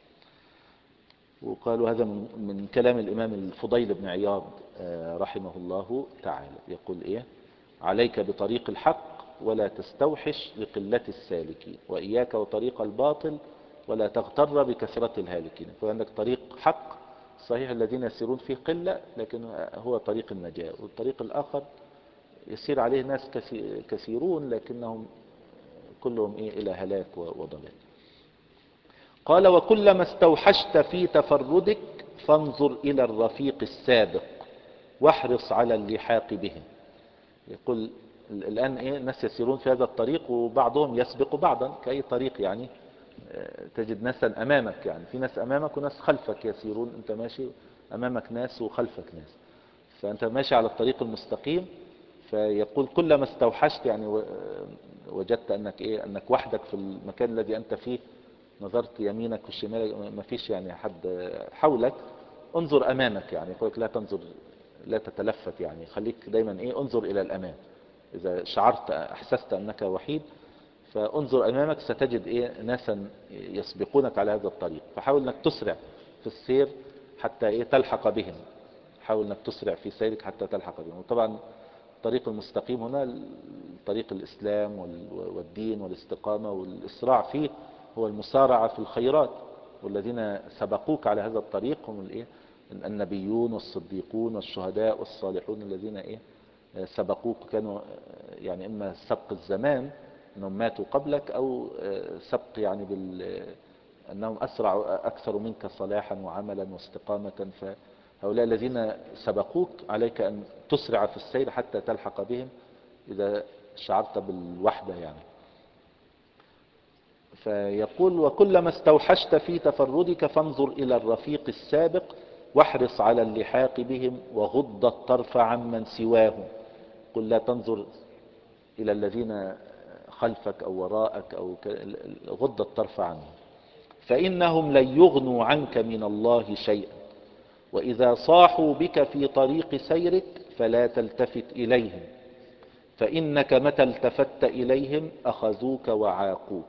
[SPEAKER 1] وقالوا هذا من, من كلام الإمام الفضيل بن عياض رحمه الله تعالى، يقول إيه: عليك بطريق الحق ولا تستوحش لقلة السالكين، وإياك وطريق الباطل ولا تغتر بكثرة الهالكين. فعندك طريق حق صحيح الذين يسيرون فيه قلة، لكن هو طريق النجاة، والطريق الآخر يسير عليه ناس كثيرون لكنهم كلهم إيه إلى هلاك وضلال. قال: وكلما استوحشت في تفردك فانظر إلى الرفيق السابق واحرص على اللحاق بهم. يقول الآن إيه الناس يسيرون في هذا الطريق وبعضهم يسبق بعضا كأي طريق، يعني تجد ناسا أمامك، يعني في ناس أمامك وناس خلفك يسيرون، أنت ماشي أمامك ناس وخلفك ناس، فأنت ماشي على الطريق المستقيم. فيقول كلما استوحشت، يعني وجدت أنك إيه أنك وحدك في المكان الذي أنت فيه، نظرت يمينك وشمالك ما فيش يعني حد حولك، انظر أمامك. يعني يقولك لا تنظر لا تتلفت، يعني خليك دايما إيه انظر إلى الأمام. إذا شعرت أحسست أنك وحيد فانظر أمامك، ستجد إيه ناسا يسبقونك على هذا الطريق، فحاول أنك تسرع في السير حتى إيه تلحق بهم. حاول أنك تسرع في سيرك حتى تلحق بهم. وطبعا الطريق المستقيم هنا طريق الإسلام والدين والاستقامة، والإسراع فيه هو المسارعة في الخيرات. والذين سبقوك على هذا الطريق هم الإيه النبيون والصديقون والشهداء والصالحون الذين إيه سبقوك، كانوا يعني إما سبق الزمان أنهم ماتوا قبلك، أو سبق يعني بال أنهم أسرع أكثر منك صلاحا وعملا واستقامة. فهؤلاء الذين سبقوك عليك أن تسرع في السير حتى تلحق بهم إذا شعرت بالوحدة يعني. فيقول: وكلما استوحشت في تفردك فانظر إلى الرفيق السابق واحرص على اللحاق بهم وغض الطرف عمن سواهم. قل لا تنظر إلى الذين خلفك أو وراءك، أو غض الطرف عنهم، فإنهم لن يغنوا عنك من الله شيئا، وإذا صاحوا بك في طريق سيرك فلا تلتفت إليهم، فإنك متى التفت إليهم أخذوك وعاقوك.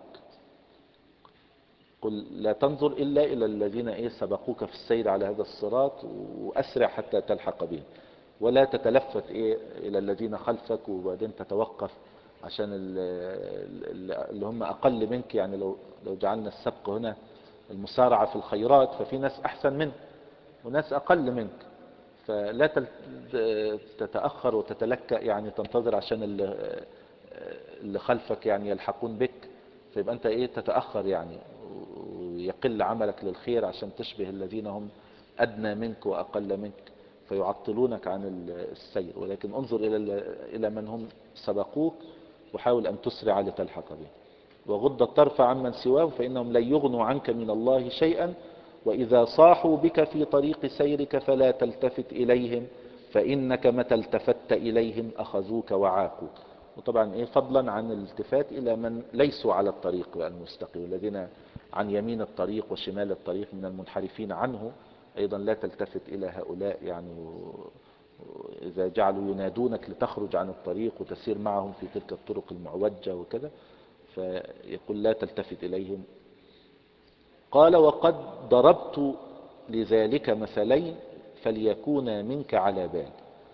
[SPEAKER 1] قل لا تنظر إلا إلى الذين إيه سبقوك في السير على هذا الصراط، وأسرع حتى تلحق بهم، ولا تتلفت إيه إلى الذين خلفك وبعدين تتوقف عشان اللي هم أقل منك. يعني لو لو جعلنا السبق هنا المسارعة في الخيرات، ففي ناس أحسن منك وناس أقل منك، فلا تتأخر وتتلكأ يعني تنتظر عشان اللي خلفك يعني يلحقون بك، فيبقى أنت إيه تتأخر يعني ويقل عملك للخير عشان تشبه الذين هم أدنى منك وأقل منك فيعطلونك عن السير. ولكن انظر إلى إلى من هم سبقوك وحاول أن تسرع لتلحق به. وغض الطرف عمن سواه فإنهم لن يغنوا عنك من الله شيئا، وإذا صاحوا بك في طريق سيرك فلا تلتفت إليهم، فإنك متى التفت إليهم أخذوك وعاقوك. وطبعا إيه فضلا عن الالتفات إلى من ليسوا على الطريق المستقيم، الذين عن يمين الطريق وشمال الطريق من المنحرفين عنه، أيضا لا تلتفت إلى هؤلاء. يعني إذا جعلوا ينادونك لتخرج عن الطريق وتسير معهم في تلك الطرق المعوجة وكذا، فيقول لا تلتفت إليهم. قال: وقد ضربت لذلك مثلين فليكونا منك على بال.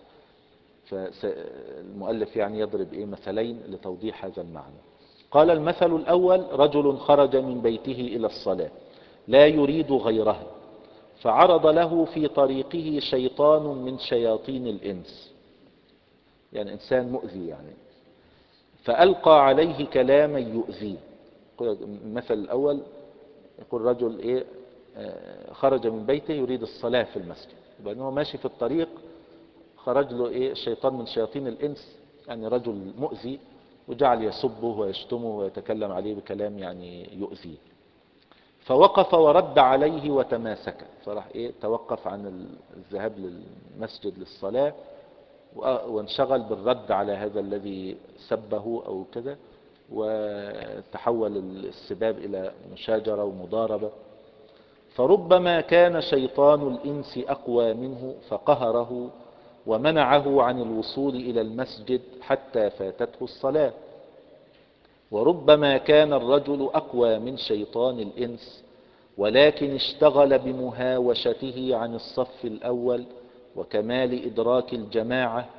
[SPEAKER 1] فالمؤلف يعني يضرب إيه مثلين لتوضيح هذا المعنى. قال: المثل الأول: رجل خرج من بيته إلى الصلاة لا يريد غيرها، فعرض له في طريقه شيطان من شياطين الإنس، يعني إنسان مؤذي يعني، فألقى عليه كلاما يؤذيه. المثل الأول يقول رجل إيه خرج من بيته يريد الصلاة في المسجد، وبعدين هو ماشي في الطريق خرج له إيه شيطان من شياطين الإنس، يعني رجل مؤذي، وجعل يسبه ويشتمه ويتكلم عليه بكلام يعني يؤذيه. فوقف ورد عليه وتماسك، فراح إيه توقف عن الذهاب للمسجد للصلاة وانشغل بالرد على هذا الذي سبه أو كذا، وتحول السباب إلى مشاجرة ومضاربة. فربما كان شيطان الإنس أقوى منه فقهره ومنعه عن الوصول إلى المسجد حتى فاتته الصلاة، وربما كان الرجل أقوى من شيطان الإنس ولكن اشتغل بمهاوشته عن الصف الأول وكمال إدراك الجماعة.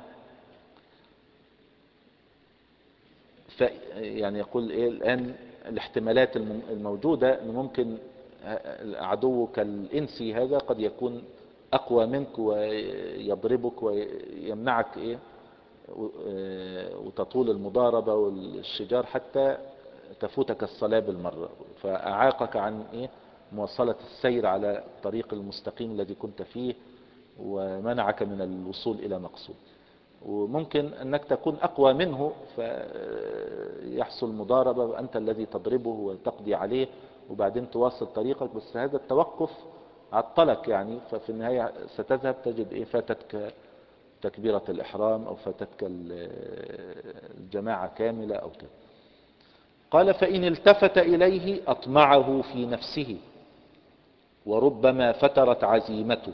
[SPEAKER 1] ف يعني يقول إيه الآن الاحتمالات الموجودة أنه ممكن عدوك الإنسي هذا قد يكون أقوى منك ويضربك ويمنعك إيه وتطول المضاربة والشجار حتى تفوتك الصلاة بالمرة، فأعاقك عن إيه مواصلة السير على الطريق المستقيم الذي كنت فيه ومنعك من الوصول إلى مقصود. وممكن أنك تكون أقوى منه فيحصل مضاربة وأنت الذي تضربه وتقضي عليه وبعدين تواصل طريقك، بس هذا التوقف عطلك يعني، ففي النهاية ستذهب تجد إيه فاتتك تكبيرة الإحرام أو فاتتك الجماعة كاملة أو كده. قال فإن التفت إليه أطمعه في نفسه وربما فترت عزيمته،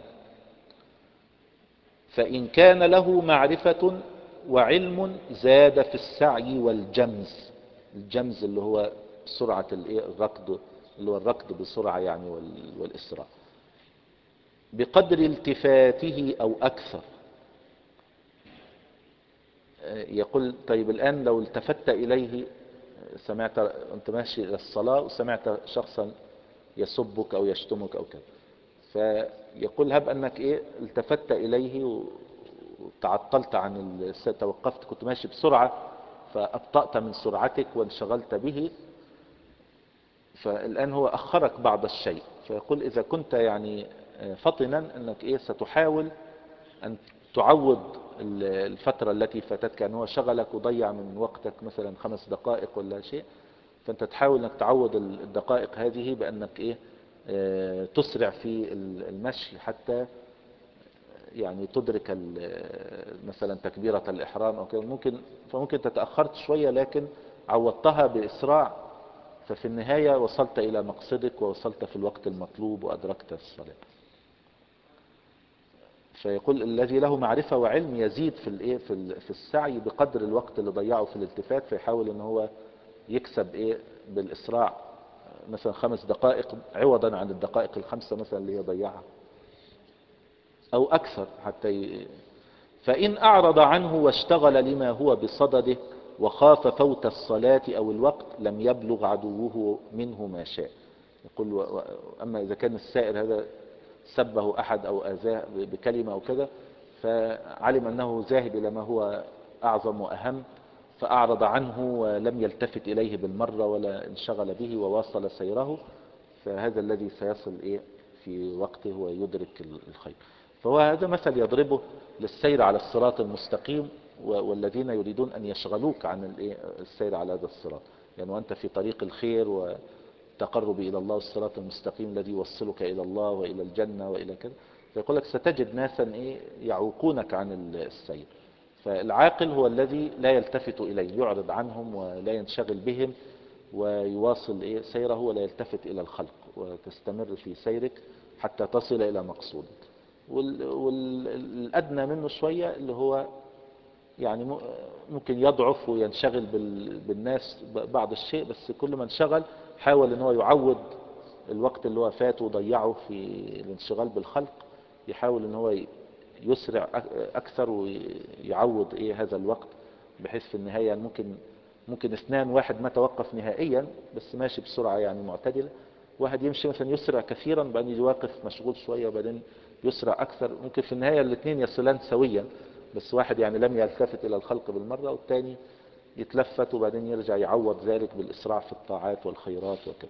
[SPEAKER 1] فإن كان له معرفة وعلم زاد في السعي والجمز. الجمز اللي هو سرعة الركض، اللي هو الركض بسرعة يعني والإسراع بقدر التفاته أو أكثر. يقول طيب الآن لو التفت إليه، سمعت أنت ماشي إلى الصلاة وسمعت شخصا يسبك أو يشتمك أو كذا، فيقول هب أنك إيه التفت إليه وتعطلت عن توقفت، كنت ماشي بسرعة فأبطأت من سرعتك وانشغلت به، فالآن هو أخرك بعض الشيء. فيقول إذا كنت يعني فطنا أنك إيه ستحاول أن تعوض الفترة التي فاتتك، يعني هو شغلك وضيع من وقتك مثلا خمس دقائق ولا شيء، فأنت تحاول أنك تعوض الدقائق هذه بأنك إيه اه تسرع في المشي حتى يعني تدرك مثلا تكبيرة الإحرام أو كده. ممكن فممكن تتأخرت شوية لكن عوضتها بإسراع، ففي النهاية وصلت إلى مقصدك ووصلت في الوقت المطلوب وأدركت الصلاة. فيقول الذي له معرفة وعلم يزيد في الايه في في السعي بقدر الوقت اللي ضيعه في الالتفات، فيحاول ان هو يكسب ايه بالاسراع مثلا خمس دقائق عوضا عن الدقائق الخمسة مثلا اللي هي ضيعها او اكثر حتى ي... فان اعرض عنه واشتغل لما هو بصدده وخاف فوت الصلاة او الوقت لم يبلغ عدوه منه ما شاء. يقول و... اما اذا كان السائر هذا سبه أحد أو أذاه بكلمة أو كذا، فعلم أنه ذاهب إلى ما هو أعظم وأهم فأعرض عنه ولم يلتفت إليه بالمرة ولا انشغل به وواصل سيره، فهذا الذي سيصل إيه في وقته ويدرك الخير. فهو هذا مثل يضربه للسير على الصراط المستقيم والذين يريدون أن يشغلوك عن السير على هذا الصراط، يعني وأنت في طريق الخير و تقرب إلى الله والصراط المستقيم الذي يوصلك إلى الله وإلى الجنة وإلى كذا. فيقول لك ستجد ناسا إيه يعوقونك عن السير، فالعاقل هو الذي لا يلتفت إليه، يعرض عنهم ولا ينشغل بهم ويواصل إيه سيره ولا يلتفت إلى الخلق، وتستمر في سيرك حتى تصل إلى مقصودك. والأدنى منه شوية اللي هو يعني ممكن يضعف وينشغل بالناس بعض الشيء، بس كل ما انشغل حاول ان هو يعوض الوقت اللي هو فاته وضيعه في الانشغال بالخلق، يحاول ان هو يسرع اكثر ويعوض ايه هذا الوقت، بحيث في النهاية ممكن ممكن اثنان، واحد ما توقف نهائيا بس ماشي بسرعة يعني معتدلة، واحد يمشي مثلا يسرع كثيرا بعدين يوقف مشغول شوية وبعدين يسرع اكثر، ممكن في النهاية الاثنين يصلان سويا، بس واحد يعني لم يلتفت الى الخلق بالمرة والثاني يتلفت وبعدين يرجع يعوض ذلك بالإسراع في الطاعات والخيرات وكذا.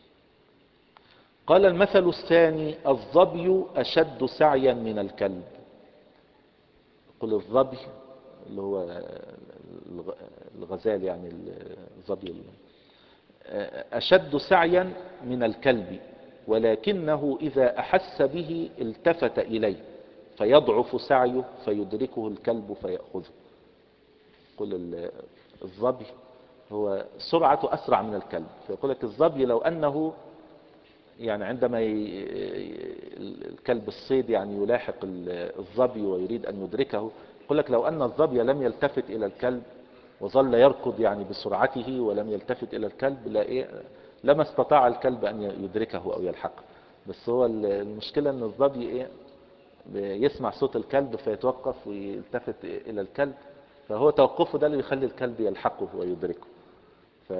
[SPEAKER 1] قال المثل الثاني الظبي أشد سعيا من الكلب. يقول الظبي اللي هو الغزال يعني الظبي أشد سعيا من الكلب ولكنه إذا أحس به التفت إليه فيضعف سعيه فيدركه الكلب فيأخذه. يقول الظبي هو سرعته أسرع من الكلب، فيقول لك الظبي لو أنه يعني عندما ي- الكلب الصيد يعني يلاحق الظبي ويريد أن يدركه، يقول لك لو أن الظبي لم يلتفت إلى الكلب وظل يركض يعني بسرعته ولم يلتفت إلى الكلب، لا إيه لما استطاع الكلب أن يدركه أو يلحقه. بس هو المشكلة أن الظبي إيه يسمع صوت الكلب فيتوقف ويلتفت إلى الكلب، فهو توقفه ده اللي يخلي الكلب يلحقه ويدركه. ف...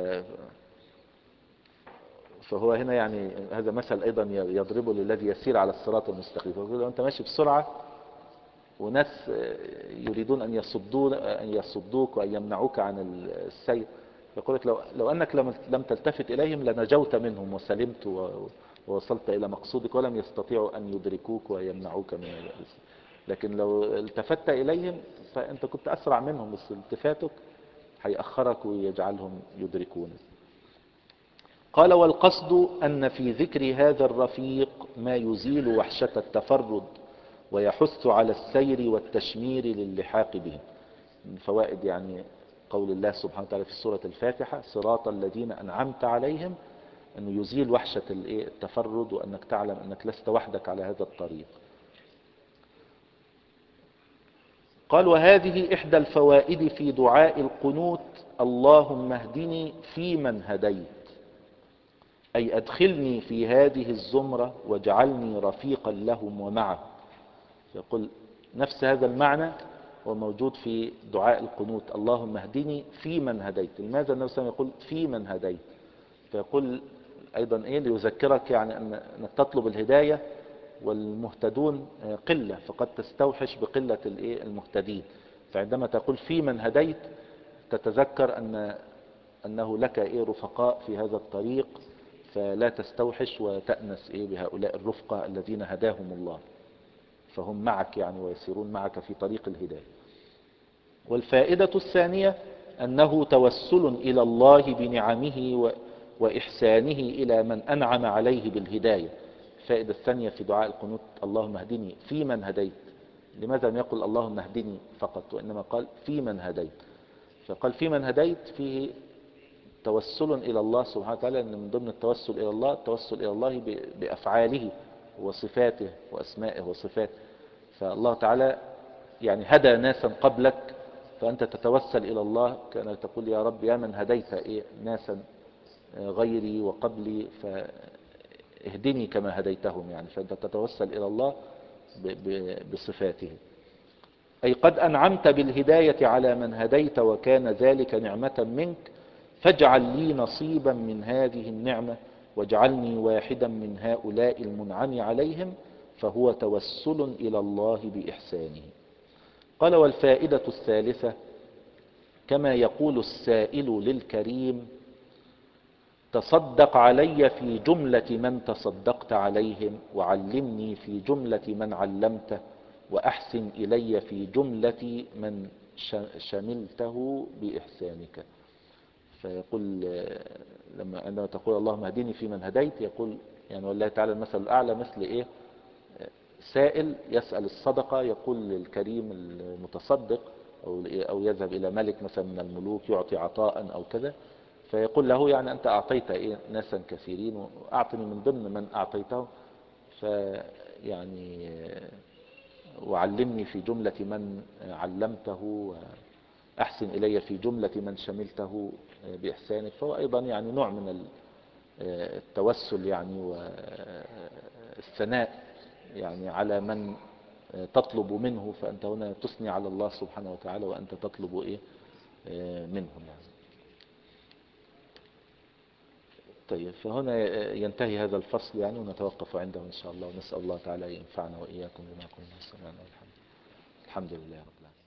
[SPEAKER 1] فهو هنا يعني هذا مثل أيضا يضربه للذي يسير على الصراط المستقيم. فيقول لو أنت ماشي بسرعة وناس يريدون أن يصدون أن يصدوك وأن يمنعوك عن السير، يقول لك لو, لو أنك لم, لم تلتفت إليهم لنجوت منهم وسلمت ووصلت إلى مقصودك، ولم يستطيعوا أن يدركوك ويمنعوك من السير. لكن لو التفت إليهم فأنت كنت أسرع منهم، بس التفاتك هيأخرك ويجعلهم يدركونك. قال والقصد أن في ذكر هذا الرفيق ما يزيل وحشة التفرد ويحث على السير والتشمير للحاق به. من فوائد يعني قول الله سبحانه وتعالى في سورة الفاتحة صراط الذين أنعمت عليهم، أنه يزيل وحشة التفرد وأنك تعلم أنك لست وحدك على هذا الطريق. قال وهذه إحدى الفوائد في دعاء القنوت اللهم اهدني فيمن هديت، أي أدخلني في هذه الزمرة واجعلني رفيقا لهم ومعهم. يقول نفس هذا المعنى هو موجود في دعاء القنوت اللهم اهدني فيمن هديت. لماذا النبي صلى الله عليه وسلم يقول فيمن هديت؟ فيقول أيضا إيه ليذكرك يعني أنك تطلب الهداية والمهتدون قلة، فقد تستوحش بقلة المهتدين. فعندما تقول فيمن هديت تتذكر أن أنه لك إيه رفقاء في هذا الطريق، فلا تستوحش وتأنس إيه بهؤلاء الرفقة الذين هداهم الله، فهم معك يعني ويسيرون معك في طريق الهداية. والفائدة الثانية أنه توسل إلى الله بنعمه وإحسانه إلى من أنعم عليه بالهداية. الفائدة الثانية في دعاء القنوت اللهم اهدني في من هديت. لماذا لم يقل اللهم اهدني فقط، وإنما قال في من هديت؟ فقال في من هديت فيه توسل إلى الله سبحانه وتعالى، أن من ضمن التوسل إلى الله التوسل إلى الله بأفعاله وصفاته وأسمائه وصفاته. فالله تعالى يعني هدى ناسا قبلك، فأنت تتوسل إلى الله كأنك تقول يا رب يا من هديت إيه ناسا غيري وقبلي فاهدني كما هديتهم، يعني فأنت تتوسل إلى الله بصفاته. أي قد أنعمت بالهداية على من هديت وكان ذلك نعمة منك، فاجعل لي نصيبا من هذه النعمة واجعلني واحدا من هؤلاء المنعم عليهم، فهو توسل إلى الله بإحسانه. قال والفائدة الثالثة كما يقول السائل للكريم تصدق علي في جملة من تصدقت عليهم وعلمني في جملة من علمته وأحسن إلي في جملة من شملته بإحسانك. فيقول لما عندما تقول اللهم اهدني في من هديت، يقول يعني والله تعالى المثل الأعلى مثل إيه سائل يسأل الصدقة، يقول للكريم المتصدق أو أو يذهب إلى ملك مثلا من الملوك يعطي عطاء أو كذا، فيقول له يعني أنت أعطيت إيه ناسا كثيرين وأعطني من ضمن من أعطيته، فيعني وعلمني في جملة من علمته أحسن إلي في جملة من شملته بإحسانك. فهو أيضا يعني نوع من التوسل يعني والثناء يعني على من تطلب منه، فأنت هنا تثني على الله سبحانه وتعالى وأنت تطلب إيه منهم يعني. طيب فهنا ينتهي هذا الفصل يعني ونتوقف عنده إن شاء الله، ونسأل الله تعالى ينفعنا وإياكم بما قلنا. الحمد لله رب العالمين.